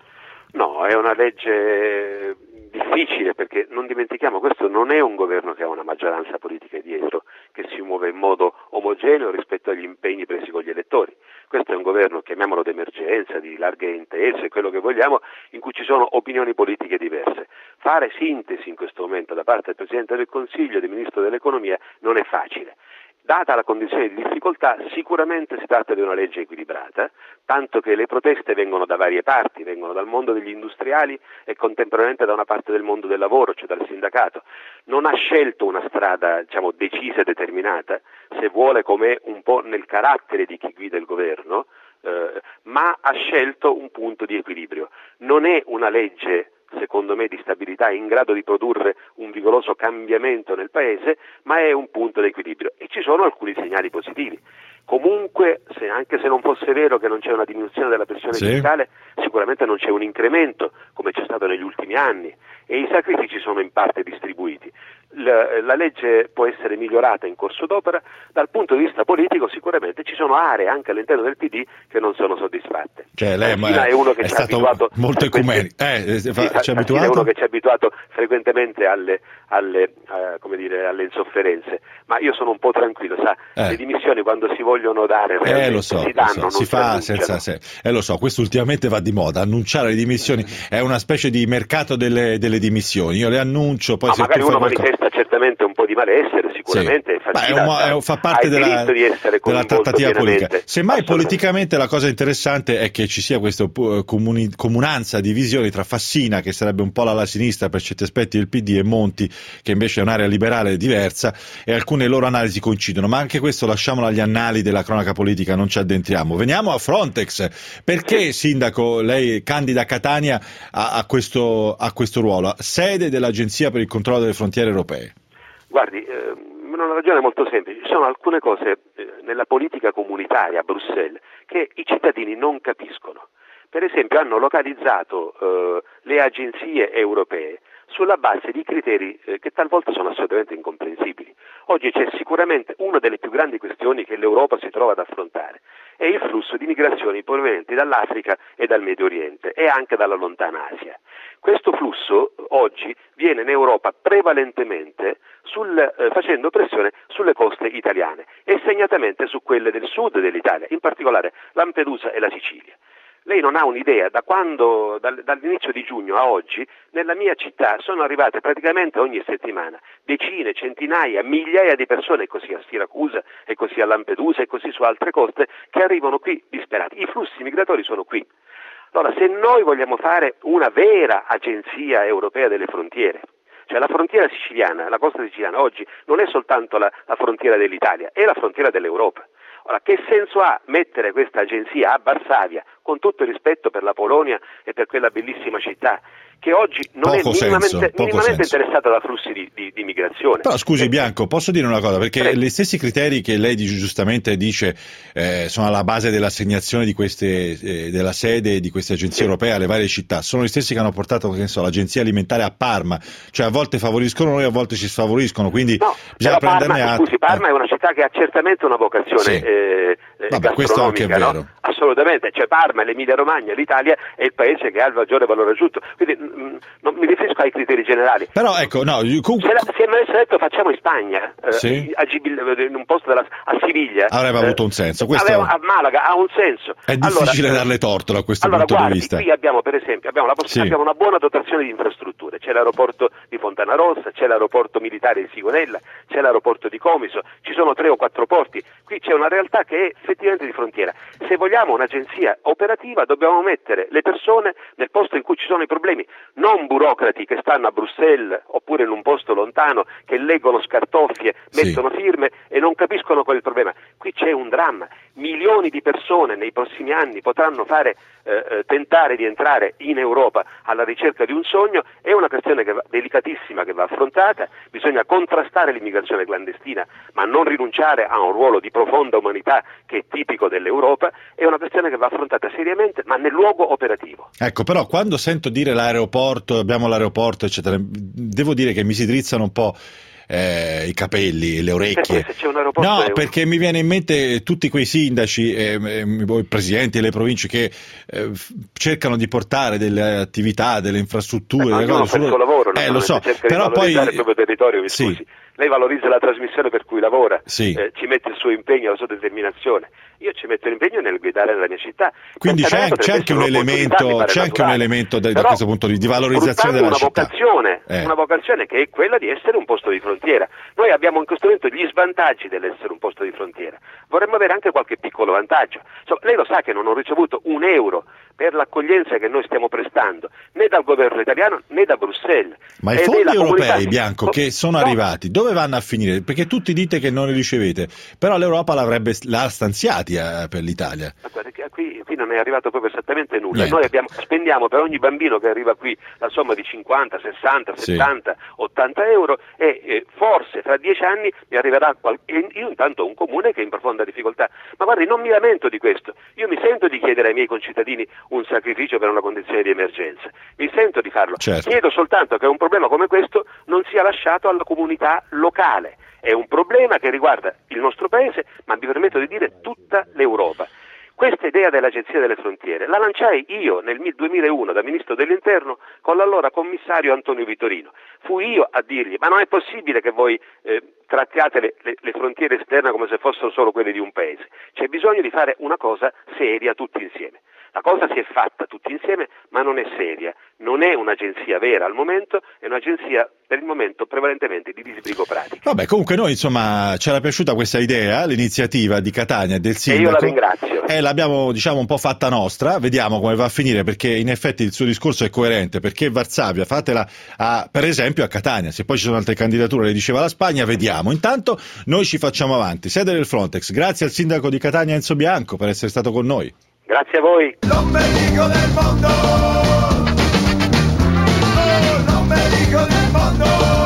No, è una legge difficile, perché non dimentichiamo, questo non è un governo che ha una maggioranza politica dietro, che si muove in modo omogeneo rispetto agli impegni presi con gli elettori. Questo è un governo, chiamiamolo d'emergenza, di larghe intese, quello che vogliamo, in cui ci sono opinioni politiche diverse. Fare sintesi in questo momento da parte del Presidente del Consiglio e del Ministro dell'Economia non è facile. Data la condizione di difficoltà, sicuramente si tratta di una legge equilibrata, tanto che le proteste vengono da varie parti, vengono dal mondo degli industriali e contemporaneamente da una parte del mondo del lavoro, cioè dal sindacato. Non ha scelto una strada, diciamo, decisa e determinata, se vuole, come un po' nel carattere di chi guida il governo, eh, ma ha scelto un punto di equilibrio. Non è una legge, secondo me, di stabilità in grado di produrre un vigoroso cambiamento nel Paese, ma è un punto di equilibrio, e ci sono alcuni segnali positivi. Comunque, se, anche se non fosse vero che non c'è una diminuzione della pressione sì. fiscale, sicuramente non c'è un incremento come c'è stato negli ultimi anni, e i sacrifici sono in parte distribuiti. La, la legge può essere migliorata in corso d'opera. Dal punto di vista politico sicuramente ci sono aree anche all'interno del P D che non sono soddisfatte. Cioè, lei Sina è uno che è ci stato ha abituato molto ecumenico. Eh, sì, fa, ci è abituato? uno che ci ha abituato frequentemente alle, alle, uh, come dire, alle insofferenze, ma io sono un po' tranquillo, sa, eh. le dimissioni quando si vogliono dare eh, lo so, si danno, lo so. non si, si fa senza se. Eh, lo so, questo ultimamente va di moda, annunciare le dimissioni è una specie di mercato delle, delle dimissioni. Io le annuncio, poi ma se magari uno qualcosa... manifesta certamente un po' di malessere, sicuramente, sì. Beh, è un, è un, fa parte della, della trattativa politica. Semmai politicamente la cosa interessante è che ci sia questa comuni, comunanza di visioni tra Fassina, che sarebbe un po' l'ala sinistra per certi aspetti del P D, e Monti, che invece è un'area liberale diversa, e alcune loro analisi coincidono, ma anche questo lasciamolo agli annali della cronaca politica, non ci addentriamo. Veniamo a Frontex. Perché, Sindaco, lei candida Catania a, a, questo, a questo ruolo, sede dell'Agenzia per il controllo delle frontiere europee? Guardi, eh, una ragione molto semplice: ci sono alcune cose eh, nella politica comunitaria a Bruxelles che i cittadini non capiscono. Per esempio, hanno localizzato eh, le agenzie europee sulla base di criteri eh, che talvolta sono assolutamente incomprensibili. Oggi c'è sicuramente una delle più grandi questioni che l'Europa si trova ad affrontare, è il flusso di migrazioni provenienti dall'Africa e dal Medio Oriente e anche dalla lontana Asia. Questo flusso oggi viene in Europa prevalentemente sul, eh, facendo pressione sulle coste italiane e segnatamente su quelle del sud dell'Italia, in particolare Lampedusa e la Sicilia. Lei non ha un'idea, da quando, dal, dall'inizio di giugno a oggi, nella mia città sono arrivate praticamente ogni settimana decine, centinaia, migliaia di persone, così a Siracusa e così a Lampedusa e così su altre coste, che arrivano qui disperati. I flussi migratori sono qui. Allora, se noi vogliamo fare una vera agenzia europea delle frontiere, cioè la frontiera siciliana, la costa siciliana oggi non è soltanto la, la frontiera dell'Italia, è la frontiera dell'Europa. Ora, che senso ha mettere questa agenzia a Varsavia, con tutto il rispetto per la Polonia e per quella bellissima città, che oggi non poco è minimamente, senso, minimamente interessata da flussi di, di, di migrazione? Però scusi perché... Bianco, posso dire una cosa? Perché Prego. Gli stessi criteri che lei giustamente dice eh, sono alla base dell'assegnazione di queste, eh, della sede di queste agenzie sì. europee alle varie città, sono gli stessi che hanno portato, che ne so, l'agenzia alimentare a Parma, cioè a volte favoriscono noi, a volte ci sfavoriscono, quindi no, bisogna prenderne Parma, atto. Scusi, Parma eh. è una città che ha certamente una vocazione sì. eh, Vabbè, questo anche è vero. No? Assolutamente, cioè Parma, l'Emilia Romagna, l'Italia è il paese che ha il maggiore valore aggiunto, quindi mh, non mi riferisco ai criteri generali. Però ecco, no, com- se, la, se mi avesse detto facciamo in Spagna, eh, sì? a, in un posto della, a Siviglia, avrebbe eh, avuto un senso. Questo aveva, a Malaga ha un senso. È difficile allora, darle torto da questo allora, punto guardi, di vista. Qui abbiamo per esempio abbiamo, la poss- sì. abbiamo una buona dotazione di infrastrutture, c'è l'aeroporto di Fontana Rossa, c'è l'aeroporto militare di Sigonella, c'è l'aeroporto di Comiso, ci sono tre o quattro porti, qui c'è una realtà che è effettivamente di frontiera. Se vogliamo un'agenzia operativa dobbiamo mettere le persone nel posto in cui ci sono i problemi, non burocrati che stanno a Bruxelles oppure in un posto lontano che leggono scartoffie, mettono sì. firme e non capiscono qual è il problema. Qui c'è un dramma, milioni di persone nei prossimi anni potranno fare eh, tentare di entrare in Europa alla ricerca di un sogno, è una questione che va, delicatissima che va affrontata, bisogna contrastare l'immigrazione clandestina ma non rinunciare a un ruolo di profonda umanità che è tipico dell'Europa, è una questione che va affrontata seriamente ma nel luogo operativo. Ecco, però quando sento dire l'aeroporto, abbiamo l'aeroporto eccetera, devo dire che mi si drizzano un po' Eh, i capelli, le orecchie. Perché se c'è un aeroporto no, è un... perché mi viene in mente tutti quei sindaci, eh, eh, i presidenti delle province che eh, cercano di portare delle attività, delle infrastrutture, eh, delle cose fa il suo lavoro, eh, lo so, cerca però di valorizzare poi il proprio territorio, mi sì. scusi. Lei valorizza la trasmissione per cui lavora, sì. eh, ci mette il suo impegno, la sua determinazione. Io ci metto l'impegno nel guidare la mia città. Quindi c'è, c'è anche un elemento, c'è anche un elemento da, da questo punto di vista di valorizzazione della una città. Vocazione, eh. una vocazione che è quella di essere un posto di frontiera. Noi abbiamo in questo momento gli svantaggi dell'essere un posto di frontiera. Vorremmo avere anche qualche piccolo vantaggio. Insomma, lei lo sa che non ho ricevuto un euro per l'accoglienza che noi stiamo prestando, né dal governo italiano né da Bruxelles. Ma i Ed fondi europei, comunità... Bianco, che sono no. arrivati, dove vanno a finire? Perché tutti dite che non li ricevete, però l'Europa l'avrebbe l'ha stanziati eh, per l'Italia. Ma guarda, qui, qui stamattina non è arrivato proprio esattamente nulla. Niente. Noi abbiamo, spendiamo per ogni bambino che arriva qui la somma di cinquanta, sessanta, Sì. settanta, ottanta euro e eh, forse fra dieci anni mi arriverà qual- e io intanto ho un comune che è in profonda difficoltà. Ma guardi, non mi lamento di questo, io mi sento di chiedere ai miei concittadini un sacrificio per una condizione di emergenza, mi sento di farlo, Certo. chiedo soltanto che un problema come questo non sia lasciato alla comunità locale. È un problema che riguarda il nostro paese, ma mi permetto di dire tutta l'Europa. Questa idea dell'Agenzia delle Frontiere la lanciai io nel duemilauno da Ministro dell'Interno con l'allora commissario Antonio Vitorino. Fui io a dirgli: ma non è possibile che voi eh, trattiate le, le, le frontiere esterne come se fossero solo quelle di un paese. C'è bisogno di fare una cosa seria tutti insieme. La cosa si è fatta tutti insieme, ma non è seria. Non è un'agenzia vera al momento, è un'agenzia per il momento prevalentemente di disbrigo pratico. Vabbè, comunque noi insomma c'era piaciuta questa idea, l'iniziativa di Catania e del sindaco. E io la ringrazio. E l'abbiamo diciamo un po' fatta nostra, vediamo come va a finire, perché in effetti il suo discorso è coerente, perché Varsavia fatela a, per esempio a Catania, se poi ci sono altre candidature, le diceva la Spagna, vediamo. Intanto noi ci facciamo avanti. Sede del Frontex, grazie al sindaco di Catania Enzo Bianco per essere stato con noi. Grazie a voi. L'ombelico del mondo, oh, l'ombelico del mondo.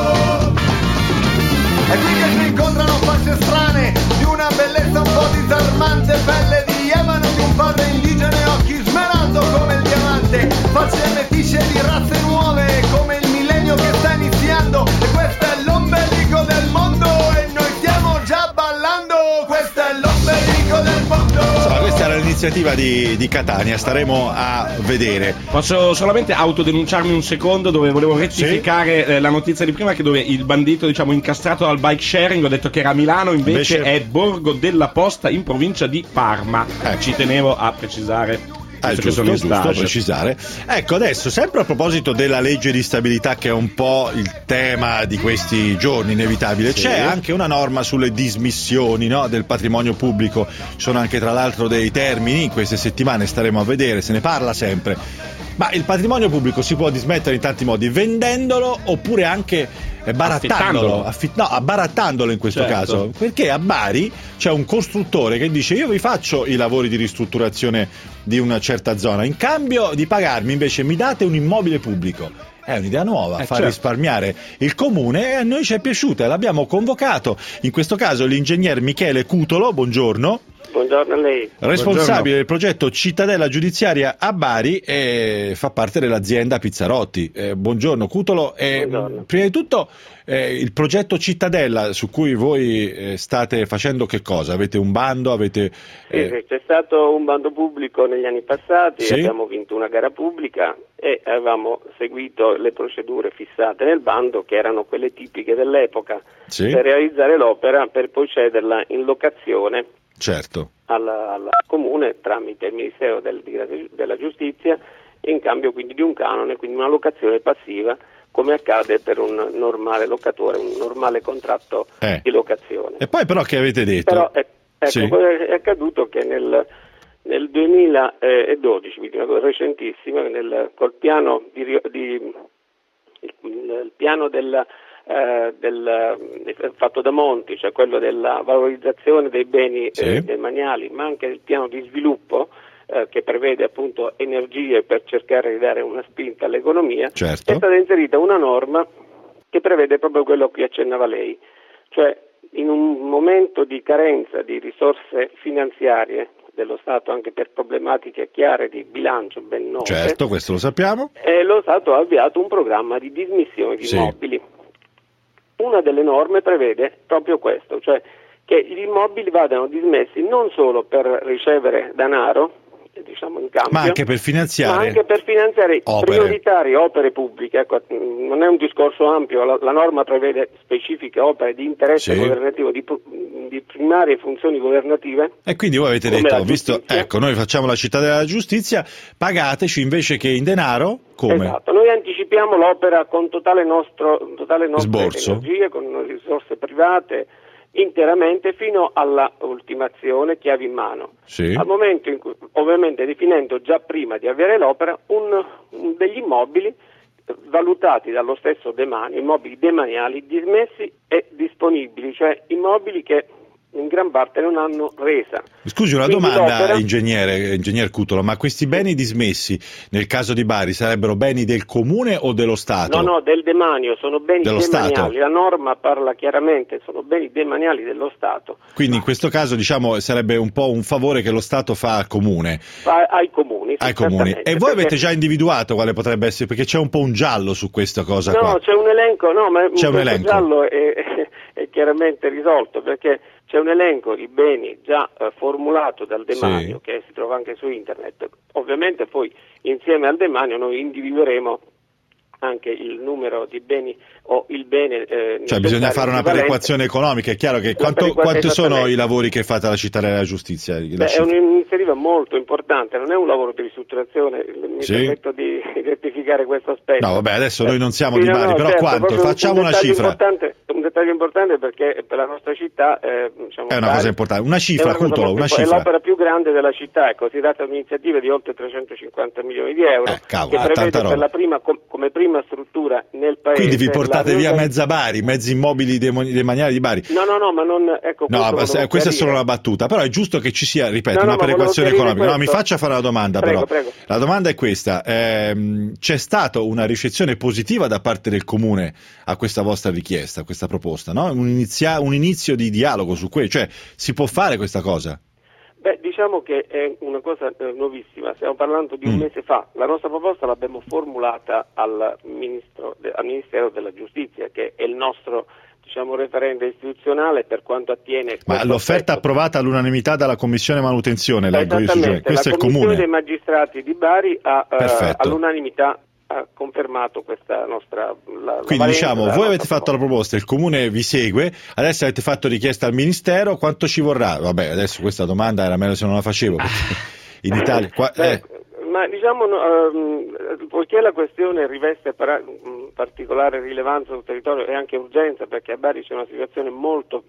È qui che si incontrano facce strane di una bellezza un po' disarmante, pelle di ebano di un padre indigene, occhi smeraldo come il diamante, facce metisce di razze nuove come il millennio che sta iniziando. E questo è l'ombelico del mondo e noi stiamo già ballando. Questo è l'ombelico del mondo. Insomma, questa era l'iniziativa di, di Catania, staremo a vedere. Posso solamente autodenunciarmi un secondo, dove volevo rettificare sì? eh, la notizia di prima, che dove il bandito diciamo incastrato dal bike sharing, ho detto che era a Milano, invece, invece... è Borgo della Posta in provincia di Parma. Eh. Ci tenevo a precisare. Ah, è giusto, giusto precisare. Ecco, adesso sempre a proposito della legge di stabilità, che è un po' il tema di questi giorni inevitabile, sì. C'è anche una norma sulle dismissioni, no, del patrimonio pubblico. Ci sono anche tra l'altro dei termini, in queste settimane staremo a vedere, se ne parla sempre. Ma il patrimonio pubblico si può dismettere in tanti modi, vendendolo oppure anche barattandolo, affitt- no, barattandolo in questo certo. caso, perché a Bari c'è un costruttore che dice: io vi faccio i lavori di ristrutturazione di una certa zona, in cambio di pagarmi invece mi date un immobile pubblico. È un'idea nuova, eh, far certo. risparmiare il comune, e a noi ci è piaciuta, l'abbiamo convocato, in questo caso l'ingegner Michele Cutolo, buongiorno. Buongiorno a lei. Responsabile Buongiorno. del progetto Cittadella Giudiziaria a Bari e fa parte dell'azienda Pizzarotti. Eh, buongiorno Cutolo. Eh, buongiorno. Prima di tutto eh, il progetto Cittadella su cui voi eh, state facendo che cosa? Avete un bando? Avete, eh... sì, sì, c'è stato un bando pubblico negli anni passati, sì? Abbiamo vinto una gara pubblica e avevamo seguito le procedure fissate nel bando, che erano quelle tipiche dell'epoca, sì? Per realizzare l'opera, per poi cederla in locazione. Certo. Al, al comune tramite il Ministero del, della Giustizia, in cambio quindi di un canone, quindi una locazione passiva, come accade per un normale locatore, un normale contratto eh. di locazione. E poi però che avete detto? Però è, ecco, sì. è accaduto che nel, nel duemiladodici, quindi una cosa recentissima, nel, col piano di, di il, il piano del Eh, del, eh, fatto da Monti, cioè quello della valorizzazione dei beni sì. eh, demaniali, ma anche il piano di sviluppo eh, che prevede appunto energie per cercare di dare una spinta all'economia, certo. È stata inserita una norma che prevede proprio quello a cui accennava lei, cioè in un momento di carenza di risorse finanziarie dello Stato, anche per problematiche chiare di bilancio ben note, certo, questo lo sappiamo, eh, lo Stato ha avviato un programma di dismissione di sì. immobili. Una delle norme prevede proprio questo, cioè che gli immobili vadano dismessi non solo per ricevere denaro, diciamo in cambio, ma anche per finanziare, ma anche per finanziare opere. prioritarie opere pubbliche. Ecco, non è un discorso ampio, la, la norma prevede specifiche opere di interesse sì. governativo, di, di primarie funzioni governative. E quindi voi avete detto, visto, ecco, noi facciamo la città della giustizia, pagateci invece che in denaro. Come? Esatto, noi anticipiamo l'opera con totale nostro totale nostre Sborso. energie, con risorse private, interamente fino alla ultimazione chiave in mano. Sì. Al momento in cui, ovviamente definendo già prima di avere l'opera, un, un degli immobili valutati dallo stesso demanio, immobili demaniali dismessi e disponibili, cioè immobili che in gran parte non hanno resa. Scusi, una Quindi domanda, l'opera... ingegnere, ingegner Cutolo, ma questi beni dismessi, nel caso di Bari, sarebbero beni del comune o dello Stato? No, no, del demanio, sono beni dello demaniali, Stato. la norma parla chiaramente, sono beni demaniali dello Stato. Quindi in questo caso, diciamo, sarebbe un po' un favore che lo Stato fa al comune. Fa ai comuni, ai comuni. E voi perché... avete già individuato quale potrebbe essere, perché c'è un po' un giallo su questa cosa no, qua. No, c'è un elenco, no, ma c'è un elenco. giallo è, è chiaramente risolto, perché c'è un elenco di beni già eh, formulato dal demanio, sì, che si trova anche su internet. Ovviamente poi insieme al demanio noi individueremo anche il numero di beni o il bene. Eh, cioè bisogna fare una perequazione economica, è chiaro che quanto, quanti sono i lavori che fate alla città della giustizia? Beh, è un'iniziativa molto importante, non è un lavoro di ristrutturazione, mi sì, permetto di rettificare questo aspetto. No, vabbè, adesso noi non siamo sì, di Bari, no, no, però certo, quanto? Facciamo un una cifra. Importante, un dettaglio importante perché per la nostra città eh, diciamo, è una Bari, cosa importante, una cifra, Cutolo, una cifra. È l'opera più grande della città, è considerata un'iniziativa di oltre trecentocinquanta milioni di euro, eh, cavolo, che prevede per la prima, com, come prima struttura nel paese. Quindi vi portate via mezza Bari, mezzi immobili demaniali di Bari? No, no, no, ma non... Ecco, no, questa è solo una battuta, però è giusto che ci sia, ripeto, no, no, una perequazione economica. No, mi faccia fare la domanda, prego, però. Prego. La domanda è questa, ehm, c'è stata una ricezione positiva da parte del Comune a questa vostra richiesta, a questa proposta, no? Un, inizia- un inizio di dialogo su questo, cioè si può fare questa cosa? Beh, diciamo che è una cosa eh, nuovissima, stiamo parlando di un mm. mese fa, la nostra proposta l'abbiamo formulata al, ministro, de, al Ministero della Giustizia, che è il nostro, diciamo, referente istituzionale per quanto attiene... Ma l'offerta aspetto. approvata all'unanimità dalla Commissione Manutenzione, leggo io su questo la è il Commissione Comune. dei Magistrati di Bari ha eh, Perfetto. all'unanimità ha confermato questa nostra... La, Quindi la diciamo, voi avete fatto proposta. la proposta, il Comune vi segue, adesso avete fatto richiesta al Ministero, quanto ci vorrà? Vabbè, adesso questa domanda era meglio se non la facevo, perché in Italia... Qua, eh. Ma diciamo, um, poiché la questione riveste para- particolare rilevanza sul territorio e anche urgenza, perché a Bari c'è una situazione molto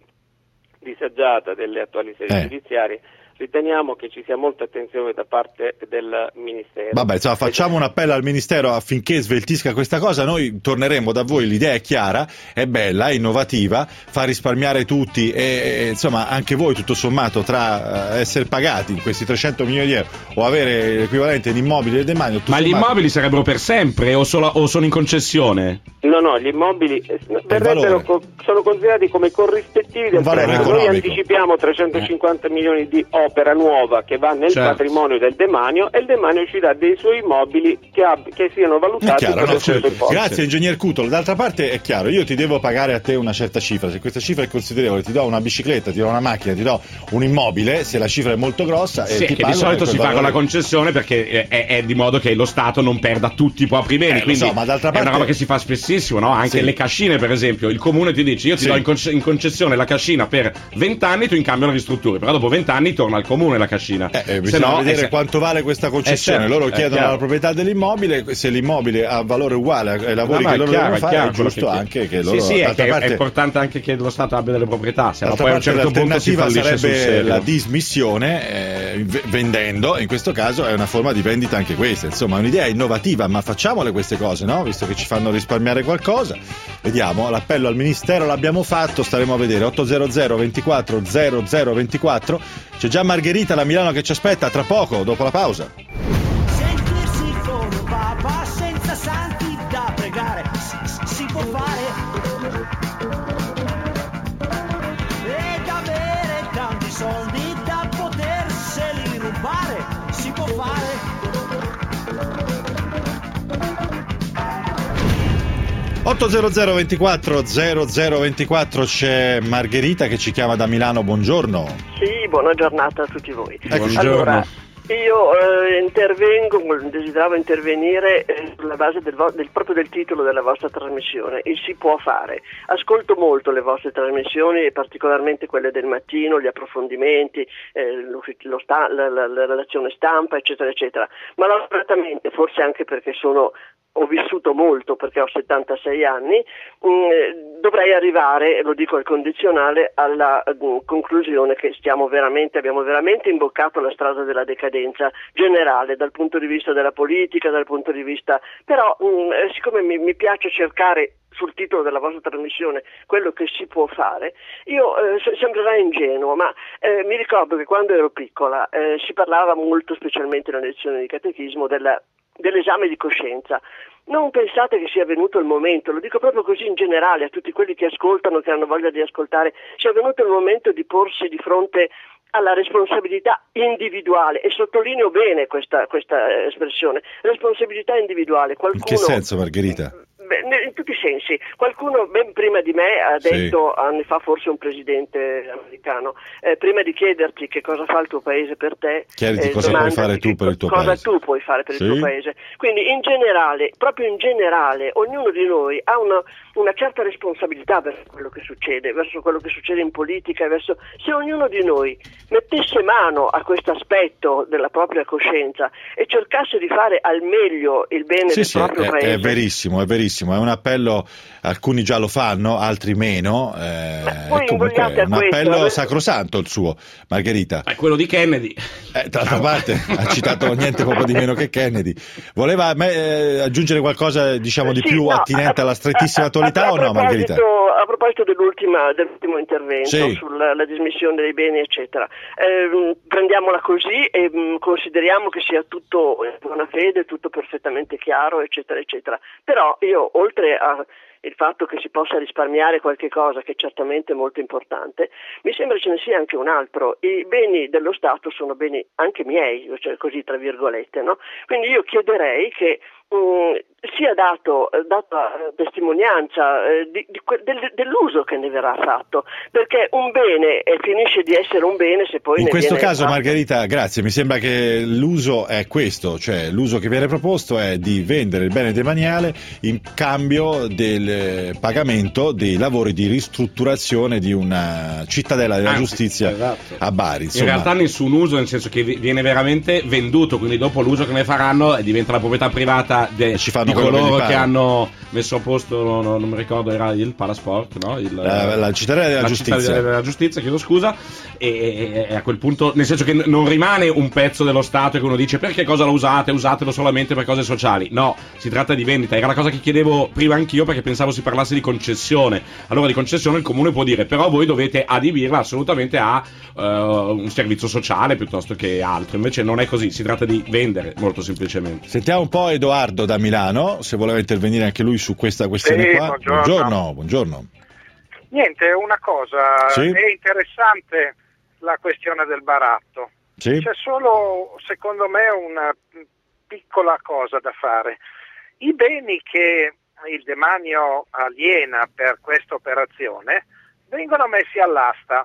disagiata delle attuali sedi eh. giudiziarie, riteniamo che ci sia molta attenzione da parte del Ministero. Vabbè, insomma, facciamo un appello al Ministero affinché sveltisca questa cosa, noi torneremo da voi, l'idea è chiara, è bella, è innovativa, fa risparmiare tutti e, e insomma anche voi tutto sommato tra uh, essere pagati in questi trecento milioni di euro o avere l'equivalente in immobili del demanio. Ma sommato... gli immobili sarebbero per sempre o, solo, o sono in concessione? No, no, gli immobili verrebbero co- sono considerati come corrispettivi del prezzo. Noi anticipiamo trecentocinquanta eh. milioni di opera nuova che va nel certo. patrimonio del demanio e il demanio ci dà dei suoi immobili che, ab- che siano valutati chiaro, per no, cioè, il grazie ingegner Cutolo. D'altra parte è chiaro, io ti devo pagare a te una certa cifra, se questa cifra è considerevole ti do una bicicletta, ti do una macchina, ti do un immobile, se la cifra è molto grossa sì, e ti che di solito si valore. fa con la concessione perché è, è di modo che lo Stato non perda tutti i propri beni, eh, quindi so, ma d'altra parte... è una roba che si fa spessissimo, no? Anche sì. le cascine per esempio, il comune ti dice io ti sì. do in, conce- in concessione la cascina per venti anni, tu in cambio la ristrutturi, però dopo venti anni torna al comune la cascina. Eh, eh, bisogna no, vedere se... quanto vale questa concessione, eh, certo, loro chiedono eh, la proprietà dell'immobile, se l'immobile ha valore uguale ai lavori no, che loro chiaro, devono fare chiaro, è giusto che... anche che loro... Sì, sì, è, che parte... è importante anche che lo Stato abbia delle proprietà, se no poi a un parte certo punto si l'alternativa fallisce sul sarebbe serio. la dismissione, eh, vendendo, in questo caso è una forma di vendita anche questa, insomma è un'idea innovativa, ma facciamole queste cose, no? Visto che ci fanno risparmiare qualcosa, vediamo, l'appello al Ministero l'abbiamo fatto, staremo a vedere, ottocento ventiquattro zero zero ventiquattro, c'è già Margherita da Milano che ci aspetta, tra poco, dopo la pausa. Sentirsi con un papa senza santi da pregare, si, si può fare, ed avere tanti soldi da poterseli rubare, si può fare. ottocento ventiquattro zero zero ventiquattro, c'è Margherita che ci chiama da Milano, buongiorno. Sì, buona giornata a tutti voi. Eccoci. Allora, io eh, intervengo, desideravo intervenire eh, sulla base del, vo- del proprio del titolo della vostra trasmissione, il si può fare. Ascolto molto le vostre trasmissioni, e particolarmente quelle del mattino, gli approfondimenti, eh, lo sta- la, la, la redazione stampa, eccetera, eccetera. Ma lavoratamente, forse anche perché sono ho vissuto molto perché ho settantasei anni, mh, dovrei arrivare, lo dico al condizionale, alla mh, conclusione che stiamo veramente, abbiamo veramente imboccato la strada della decadenza generale dal punto di vista della politica, dal punto di vista, però mh, siccome mi, mi piace cercare sul titolo della vostra trasmissione quello che si può fare, io eh, sembrerà ingenuo, ma eh, mi ricordo che quando ero piccola eh, si parlava molto, specialmente nelle lezioni di catechismo, della, dell'esame di coscienza. Non pensate che sia venuto il momento, lo dico proprio così in generale a tutti quelli che ascoltano, che hanno voglia di ascoltare, sia venuto il momento di porsi di fronte alla responsabilità individuale, e sottolineo bene questa, questa espressione, responsabilità individuale. Qualcuno, in che senso, Margherita? In tutti i sensi. Qualcuno ben prima di me ha detto, sì, anni fa, forse un presidente americano, eh, prima di chiederti che cosa fa il tuo paese per te, chiediti eh, cosa puoi fare tu per il tuo cosa paese. tu puoi fare per sì. il tuo paese. Quindi in generale, proprio in generale, ognuno di noi ha una, una certa responsabilità verso quello che succede, verso quello che succede in politica, verso, se ognuno di noi mettesse mano a questo aspetto della propria coscienza e cercasse di fare al meglio il bene sì, del sì, proprio è, paese. È verissimo, è verissimo. È un appello, alcuni già lo fanno, altri meno. Eh, voi comunque è un questo, appello eh? sacrosanto il suo, Margherita. È quello di Kennedy. Eh, d'altra parte ha citato niente poco di meno che Kennedy. Voleva eh, aggiungere qualcosa, diciamo, di sì, più no, attinente a, alla strettissima attualità a, a, o no, Margherita? A proposito dell'ultima, dell'ultimo intervento sì. sulla la dismissione dei beni, eccetera, eh, prendiamola così e mh, consideriamo che sia tutto in buona fede, tutto perfettamente chiaro, eccetera, eccetera. Però io, oltre a il fatto che si possa risparmiare qualche cosa, che è certamente molto importante, mi sembra ce ne sia anche un altro. I beni dello Stato sono beni anche miei, cioè così tra virgolette, no? Quindi io chiederei che mh, sia dato data testimonianza eh, di, di, del, dell'uso che ne verrà fatto, perché un bene eh, finisce di essere un bene se poi in ne questo viene caso fatto. Margherita, grazie, mi sembra che l'uso è questo, cioè l'uso che viene proposto è di vendere il bene demaniale in cambio del pagamento dei lavori di ristrutturazione di una cittadella della Anzi, giustizia esatto. a Bari, insomma. In realtà nessun uso, nel senso che viene veramente venduto, quindi dopo l'uso che ne faranno diventa la proprietà privata de- ci fanno di coloro che, che hanno messo a posto, no, no, non mi ricordo, era il Palasport, no? Il, la, la cittadella della la giustizia, cittadella della giustizia, chiedo scusa, e, e, e a quel punto, nel senso che n- non rimane un pezzo dello Stato che uno dice perché cosa lo usate, usatelo solamente per cose sociali. No, si tratta di vendita. Era la cosa che chiedevo prima anch'io, perché pensavo si parlasse di concessione. Allora di concessione il comune può dire però voi dovete adibirla assolutamente a uh, un servizio sociale piuttosto che altro. Invece non è così, si tratta di vendere molto semplicemente. Sentiamo un po' Edoardo da Milano, se voleva intervenire anche lui su questa questione sì, qua. Buongiorno. buongiorno, buongiorno. Niente, una cosa, sì? È interessante la questione del baratto. Sì? C'è solo, secondo me, una piccola cosa da fare. I beni che il demanio aliena per questa operazione vengono messi all'asta.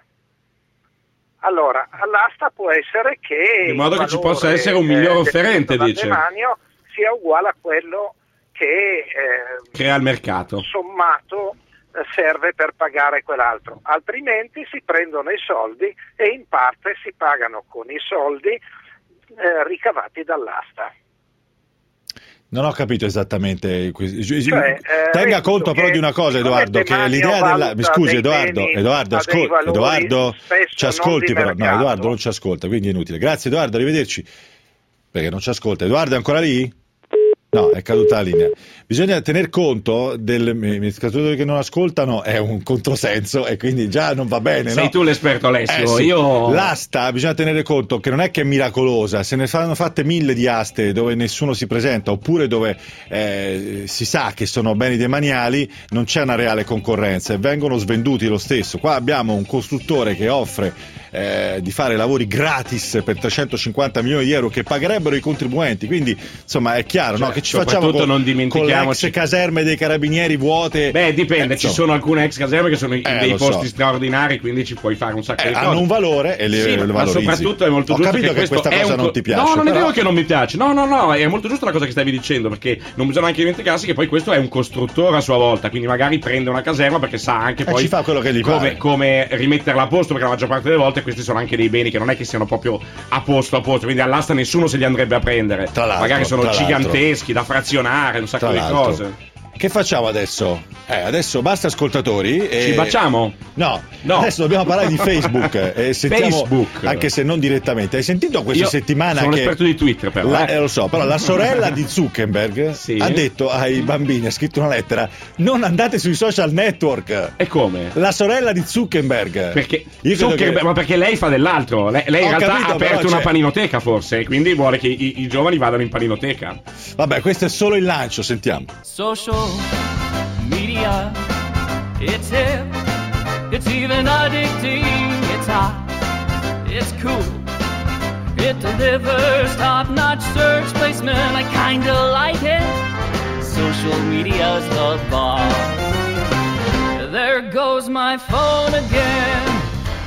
Allora, all'asta può essere che in modo che ci possa essere un miglior offerente, dice. Il demanio sia uguale a quello che eh, crea il mercato. Sommato eh, serve per pagare quell'altro. Altrimenti si prendono i soldi e in parte si pagano con i soldi eh, ricavati dall'asta. Non ho capito esattamente. Cioè, eh, Tenga conto però di una cosa, Edoardo, che l'idea della... Mi scusi, Edoardo, Edoardo, ascol... Edoardo ci ascolti però. No, Edoardo non ci ascolta, quindi è inutile. Grazie Edoardo, arrivederci. Perché non ci ascolta. Edoardo è ancora lì? No, è caduta la linea. Bisogna tener conto degli amministratori che non ascoltano, è un controsenso e quindi già non va bene. Sei no? tu l'esperto, Alessio. Eh, sì. Io... L'asta bisogna tenere conto che non è che è miracolosa, se ne fanno fatte mille di aste dove nessuno si presenta oppure dove eh, si sa che sono beni demaniali, non c'è una reale concorrenza e vengono svenduti lo stesso. Qua abbiamo un costruttore che offre eh, di fare lavori gratis per trecentocinquanta milioni di euro che pagherebbero i contribuenti, quindi insomma è chiaro, cioè, no? Che ci facciamo con, non dimentichiamo ex caserme dei carabinieri vuote. Beh, dipende, eh, ci sono alcune ex caserme che sono in eh, dei posti so. straordinari, quindi ci puoi fare un sacco eh, di cose. Hanno un valore e le, sì, le ma valorizzi. soprattutto è molto Ho giusto capito che, che questa cosa un... non ti piace. No, non però... è vero che non mi piace. No, no, no, è molto giusta la cosa che stavi dicendo, perché non bisogna anche dimenticarsi che poi questo è un costruttore a sua volta, quindi magari prende una caserma perché sa anche poi e ci fa quello che gli come, pare. come rimetterla a posto, perché la maggior parte delle volte questi sono anche dei beni che non è che siano proprio a posto a posto, quindi all'asta nessuno se li andrebbe a prendere. Tra l'altro, magari sono tra giganteschi da frazionare, un sacco Tra di l'altro. cose. Che facciamo adesso? Eh, adesso basta ascoltatori e... Ci baciamo? No, no, adesso dobbiamo parlare di Facebook e sentiamo, Facebook. Anche se non direttamente. Hai sentito questa Io settimana sono che... un esperto di Twitter però, la, eh. eh, lo so, però la sorella di Zuckerberg sì. ha detto ai bambini, ha scritto una lettera, non andate sui social network. E come? La sorella di Zuckerberg. Perché Io Zuckerberg, che... ma perché lei fa dell'altro. Lei, lei in realtà capito, ha aperto però, una cioè... paninoteca forse, quindi vuole che i, i giovani vadano in paninoteca. Vabbè, questo è solo il lancio, sentiamo. Social media, it's hip, it's even addicting, it's hot, it's cool, it delivers top-notch search placement, I kinda like it, social media's the bomb, there goes my phone again,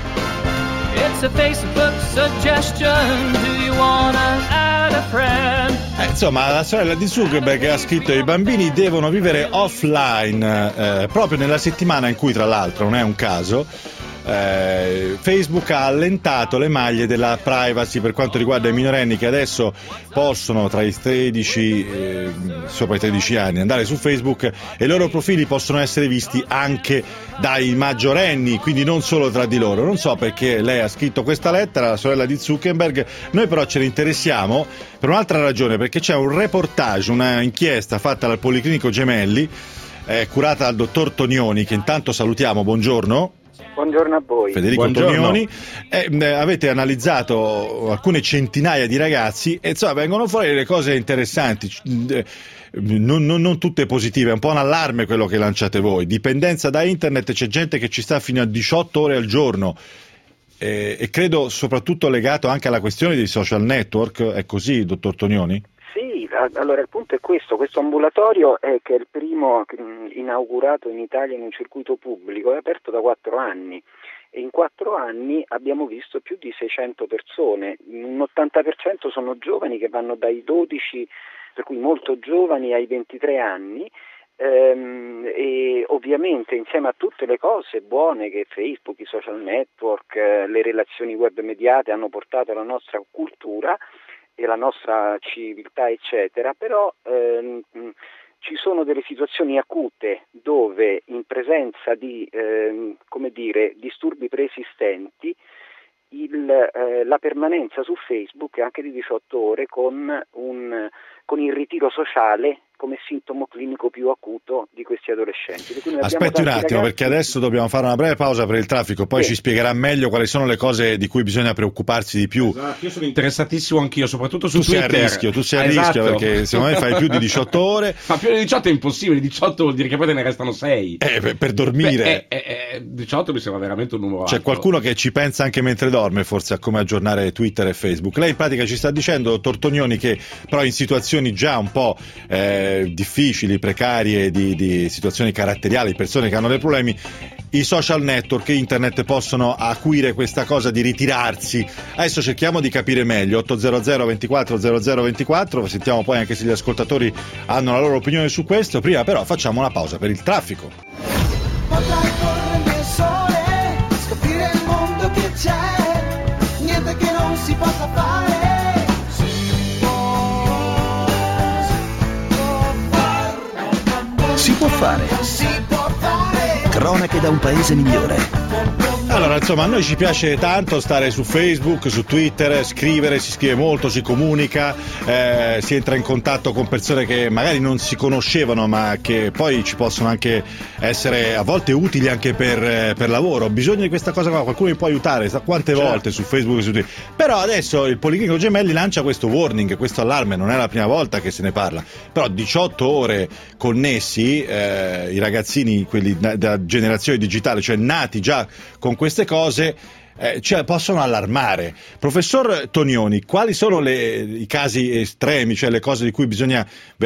it's a Facebook suggestion, do you wanna add a friend? Eh, insomma, la sorella di Zuckerberg ha scritto i bambini devono vivere offline eh, proprio nella settimana in cui, tra l'altro, non è un caso, eh, Facebook ha allentato le maglie della privacy per quanto riguarda i minorenni che adesso possono tra i tredici eh, sopra i tredici anni andare su Facebook e i loro profili possono essere visti anche dai maggiorenni, quindi non solo tra di loro. Non so perché lei ha scritto questa lettera, la sorella di Zuckerberg, noi però ce ne interessiamo per un'altra ragione, perché c'è un reportage, una inchiesta fatta dal Policlinico Gemelli, eh, curata dal dottor Tonioni, che intanto salutiamo, buongiorno. Buongiorno a voi. Federico Buongiorno. Tonioni. Eh, eh, avete analizzato alcune centinaia di ragazzi e insomma vengono fuori delle cose interessanti. Eh, Non, non, non tutte positive, è un po' un allarme quello che lanciate voi. Dipendenza da internet, c'è gente che ci sta fino a diciotto ore al giorno e, e credo soprattutto legato anche alla questione dei social network. È così, dottor Tonioni? Sì, allora il punto è questo, questo ambulatorio è che è il primo inaugurato in Italia in un circuito pubblico, è aperto da quattro anni e in quattro anni abbiamo visto più di seicento persone, un ottanta per cento sono giovani che vanno dai dodici, per cui molto giovani, ai ventitré anni, ehm, e ovviamente insieme a tutte le cose buone che Facebook, i social network, eh, le relazioni web mediate hanno portato alla nostra cultura e alla nostra civiltà eccetera, però ehm, ci sono delle situazioni acute dove in presenza di ehm, come dire, disturbi preesistenti il, eh, la permanenza su Facebook è anche di diciotto ore con, un, con il ritiro sociale come sintomo clinico più acuto di questi adolescenti. Aspetti un attimo, ragazzi... perché adesso dobbiamo fare una breve pausa per il traffico, poi sì. Ci spiegherà meglio quali sono le cose di cui bisogna preoccuparsi di più. Esatto, io sono interessatissimo anchio, soprattutto su tu Twitter. Tu sei a rischio, tu sei a esatto. rischio perché secondo me fai più di diciotto ore. Ma più di diciotto è impossibile, diciotto vuol dire che poi te ne restano sei. Eh, per, per dormire. Beh, eh, eh, diciotto mi sembra veramente un numero C'è alto. qualcuno che ci pensa anche mentre dorme forse a come aggiornare Twitter e Facebook. Lei in pratica ci sta dicendo, dottor Tonioni, che però in situazioni già un po' eh, difficili, precarie, di, di situazioni caratteriali, persone che hanno dei problemi, i social network e internet possono acuire questa cosa di ritirarsi. Adesso cerchiamo di capire meglio. Ottocento ventiquattro zero zero ventiquattro, sentiamo poi anche se gli ascoltatori hanno la loro opinione su questo. Prima però facciamo una pausa per il traffico. Potrai correre nel sole, scoprire il mondo che c'è, niente che non si possa fare. Si può fare. Si può fare. Cronache da un paese migliore. Allora, insomma, a noi ci piace tanto stare su Facebook, su Twitter, scrivere, si scrive molto, si comunica, eh, si entra in contatto con persone che magari non si conoscevano ma che poi ci possono anche essere a volte utili anche per, eh, per lavoro. Ho bisogno di questa cosa qua, qualcuno mi può aiutare, sa quante certo. volte su Facebook e su Twitter. Però adesso il Policlinico Gemelli lancia questo warning, questo allarme, non è la prima volta che se ne parla, però diciotto ore connessi, eh, i ragazzini, quelli della generazione digitale, cioè nati già con questo queste cose eh, cioè, possono allarmare. Professor Tonioni, quali sono le, i casi estremi, cioè le cose di cui bisogna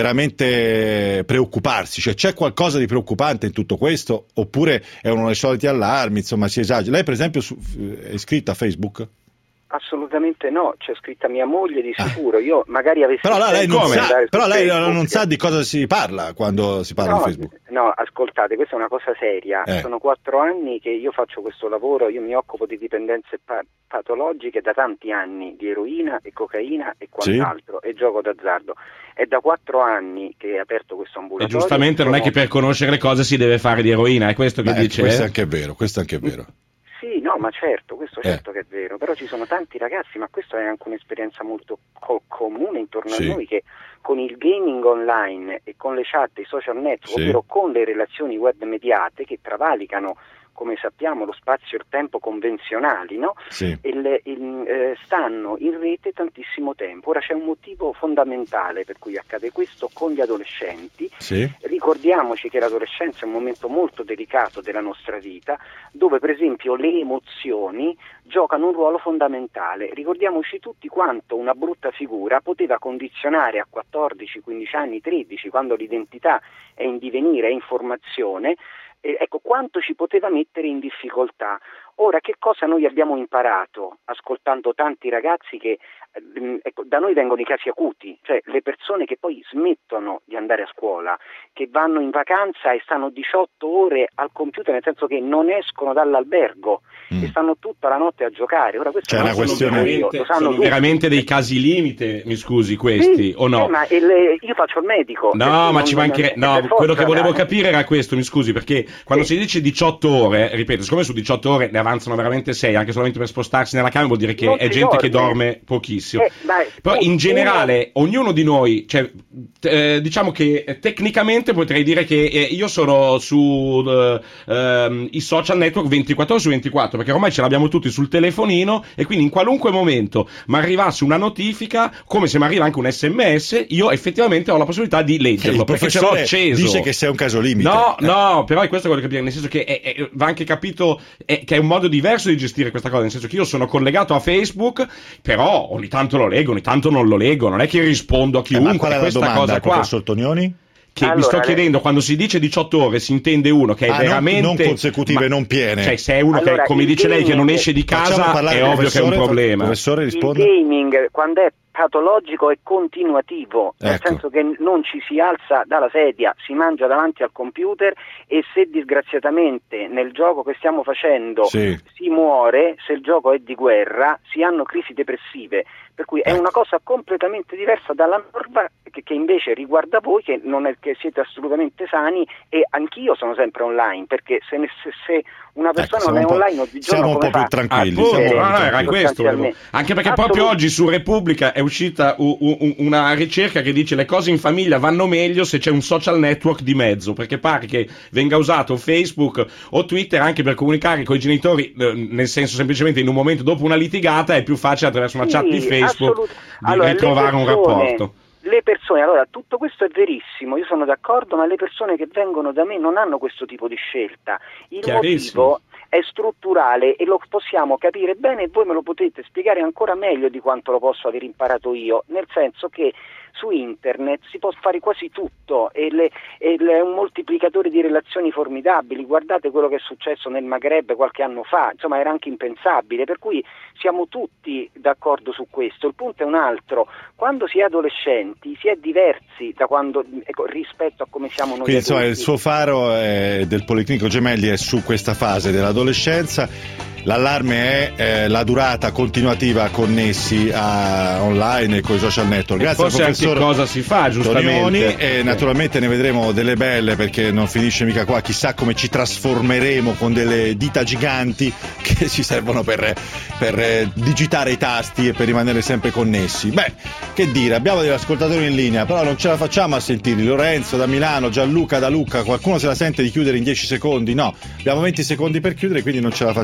veramente preoccuparsi? Cioè, c'è qualcosa di preoccupante in tutto questo oppure è uno dei soliti allarmi, insomma si esagera? Lei per esempio su, è iscritta a Facebook? Assolutamente no, c'è scritta mia moglie di sicuro, io magari avessi... Però lei, non sa, però lei Facebook, non sa di cosa si parla quando si parla no, di Facebook. No, ascoltate, questa è una cosa seria, eh. sono quattro anni che io faccio questo lavoro, io mi occupo di dipendenze pa- patologiche da tanti anni, di eroina e cocaina e quant'altro, sì. e gioco d'azzardo. È da quattro anni che è aperto questo ambulatorio. E giustamente non è che per conoscere le cose si deve fare di eroina, è questo che Beh, dice? Questo è anche vero, questo è anche vero. Sì, no, ma certo, questo Eh. certo che è vero, però ci sono tanti ragazzi, ma questa è anche un'esperienza molto co- comune intorno Sì. a noi, che con il gaming online e con le chat, i social network, Sì. ovvero con le relazioni web mediate che travalicano, come sappiamo, lo spazio e il tempo convenzionali, no? Sì. Il, il, eh, stanno in rete tantissimo tempo. Ora c'è un motivo fondamentale per cui accade questo con gli adolescenti. Sì. Ricordiamoci che l'adolescenza è un momento molto delicato della nostra vita, dove per esempio le emozioni giocano un ruolo fondamentale. Ricordiamoci tutti quanto una brutta figura poteva condizionare a quattordici, quindici anni, tredici, quando l'identità è in divenire, è in formazione, eh, ecco quanto ci poteva mettere in difficoltà. Ora, che cosa noi abbiamo imparato ascoltando tanti ragazzi che ehm, ecco, da noi vengono i casi acuti, cioè le persone che poi smettono di andare a scuola, che vanno in vacanza e stanno diciotto ore al computer, nel senso che non escono dall'albergo mm. e stanno tutta la notte a giocare. Ora questo C'è non una questione io, lo sanno sono tutti. veramente dei casi limite, mi scusi, questi Sì, o no? eh, ma il- io faccio il medico. No, perché ma non- ci non- mancherebbe. per No, forza, quello che volevo dai. capire era questo, mi scusi, perché quando si dice diciotto ore, ripeto, siccome su diciotto ore ne avanzano veramente sei, anche solamente per spostarsi nella camera, vuol dire che Non è si gente che dorme. dorme pochissimo. Eh, dai, Però tu- in generale, ognuno di noi, cioè, eh, diciamo che eh, tecnicamente potrei dire che eh, io sono su eh, ehm, i social network ventiquattro ore su ventiquattro, perché ormai ce l'abbiamo tutti sul telefonino e quindi in qualunque momento mi arrivasse una notifica, come se mi arriva anche un sms, io effettivamente ho la possibilità di leggerlo, Il perché ce l'ho professore acceso. dice che sei un caso limite. No, Eh. no, però è questo quello che capire, nel senso che è- è- va anche capito è- che è un modo diverso di gestire questa cosa, nel senso che io sono collegato a Facebook, però ogni tanto lo leggo, ogni tanto non lo leggo, non è che rispondo a Eh, chiunque, ma qual è la questa domanda, cosa qua. professor Tonioni? Che mi Allora, sto le- chiedendo, quando si dice diciotto ore si intende uno che è Ah, non- veramente non consecutive, non piene. Cioè se è uno Allora, che, come il dice lei, che non gaming- esce di Facciamo casa, parlare è il ovvio che è un professore, problema. Professore, Il risponda. gaming, quando è patologico, è continuativo, nel Ecco. senso che non ci si alza dalla sedia, si mangia davanti al computer e se disgraziatamente nel gioco che stiamo facendo Sì. si muore, se il gioco è di guerra, si hanno crisi depressive. Per cui è Ecco. una cosa completamente diversa dalla norma che, che invece riguarda voi, che non è che siete assolutamente sani, e anch'io sono sempre online, perché se, ne- se, se una persona siamo non è un po'- online oggigiorno siamo un come po' più fa? tranquilli, Appunto, siamo un po' più no, no, era tranquilli. questo volevo- Sostanzialmente. anche perché proprio Assolut- oggi su Repubblica è uscita u- u- una ricerca che dice le cose in famiglia vanno meglio se c'è un social network di mezzo, perché pare che venga usato Facebook o Twitter anche per comunicare con i genitori, eh, nel senso semplicemente in un momento dopo una litigata è più facile attraverso una Sì, chat di Facebook assolut- di Allora, le ritrovare un persone- rapporto. Le persone, allora tutto questo è verissimo, io sono d'accordo, ma le persone che vengono da me non hanno questo tipo di scelta. Il Chiarissimo. motivo è strutturale e lo possiamo capire bene e voi me lo potete spiegare ancora meglio di quanto lo posso aver imparato io, nel senso che su internet si può fare quasi tutto e, le, e le- è un moltiplicatore di relazioni formidabili. Guardate quello che è successo nel Maghreb qualche anno fa, insomma era anche impensabile, per cui siamo tutti d'accordo su questo. Il punto è un altro: quando si è adolescenti si è diversi da quando, ecco, rispetto a come siamo noi Quindi insomma il adulti. suo faro eh, del Policlinico Gemelli è su questa fase dell'adolescenza. L'allarme è eh, la durata continuativa connessi a online e con i social network. E Grazie al forse anche professor cosa si fa, giustamente. Tonioni, e naturalmente ne vedremo delle belle, perché non finisce mica qua. Chissà come ci trasformeremo con delle dita giganti che ci servono per, per eh, digitare i tasti e per rimanere sempre connessi. Beh, che dire, abbiamo degli ascoltatori in linea, però non ce la facciamo a sentirli. Lorenzo da Milano, Gianluca da Lucca, qualcuno se la sente di chiudere in dieci secondi? No, abbiamo venti secondi per chiudere, quindi non ce la facciamo. Non Allora,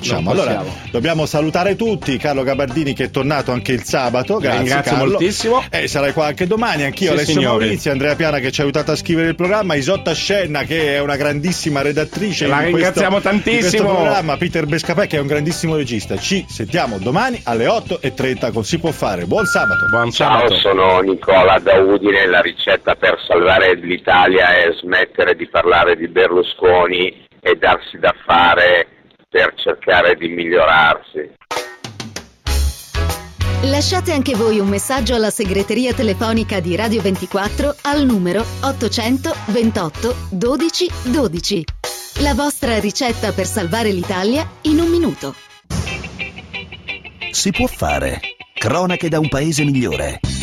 Allora, dobbiamo salutare tutti, Carlo Gabardini che è tornato anche il sabato, grazie, ringrazio Carlo. moltissimo. E eh, sarai qua anche domani, anch'io, sì, Alessio signori. Maurizio, Andrea Piana che ci ha aiutato a scrivere il programma, Isotta Scenna che è una grandissima redattrice. La in ringraziamo questo, tantissimo. in questo programma, Peter Bescapè che è un grandissimo regista. Ci sentiamo domani alle otto e trenta con Si può fare. Buon sabato. Buon sabato. Ciao, sono Nicola da Udine. La ricetta per salvare l'Italia è smettere di parlare di Berlusconi e darsi da fare per cercare di migliorarsi. Lasciate anche voi un messaggio alla segreteria telefonica di Radio ventiquattro al numero ottocento ventotto dodici dodici. La vostra ricetta per salvare l'Italia in un minuto. Si può fare. Cronache da un paese migliore.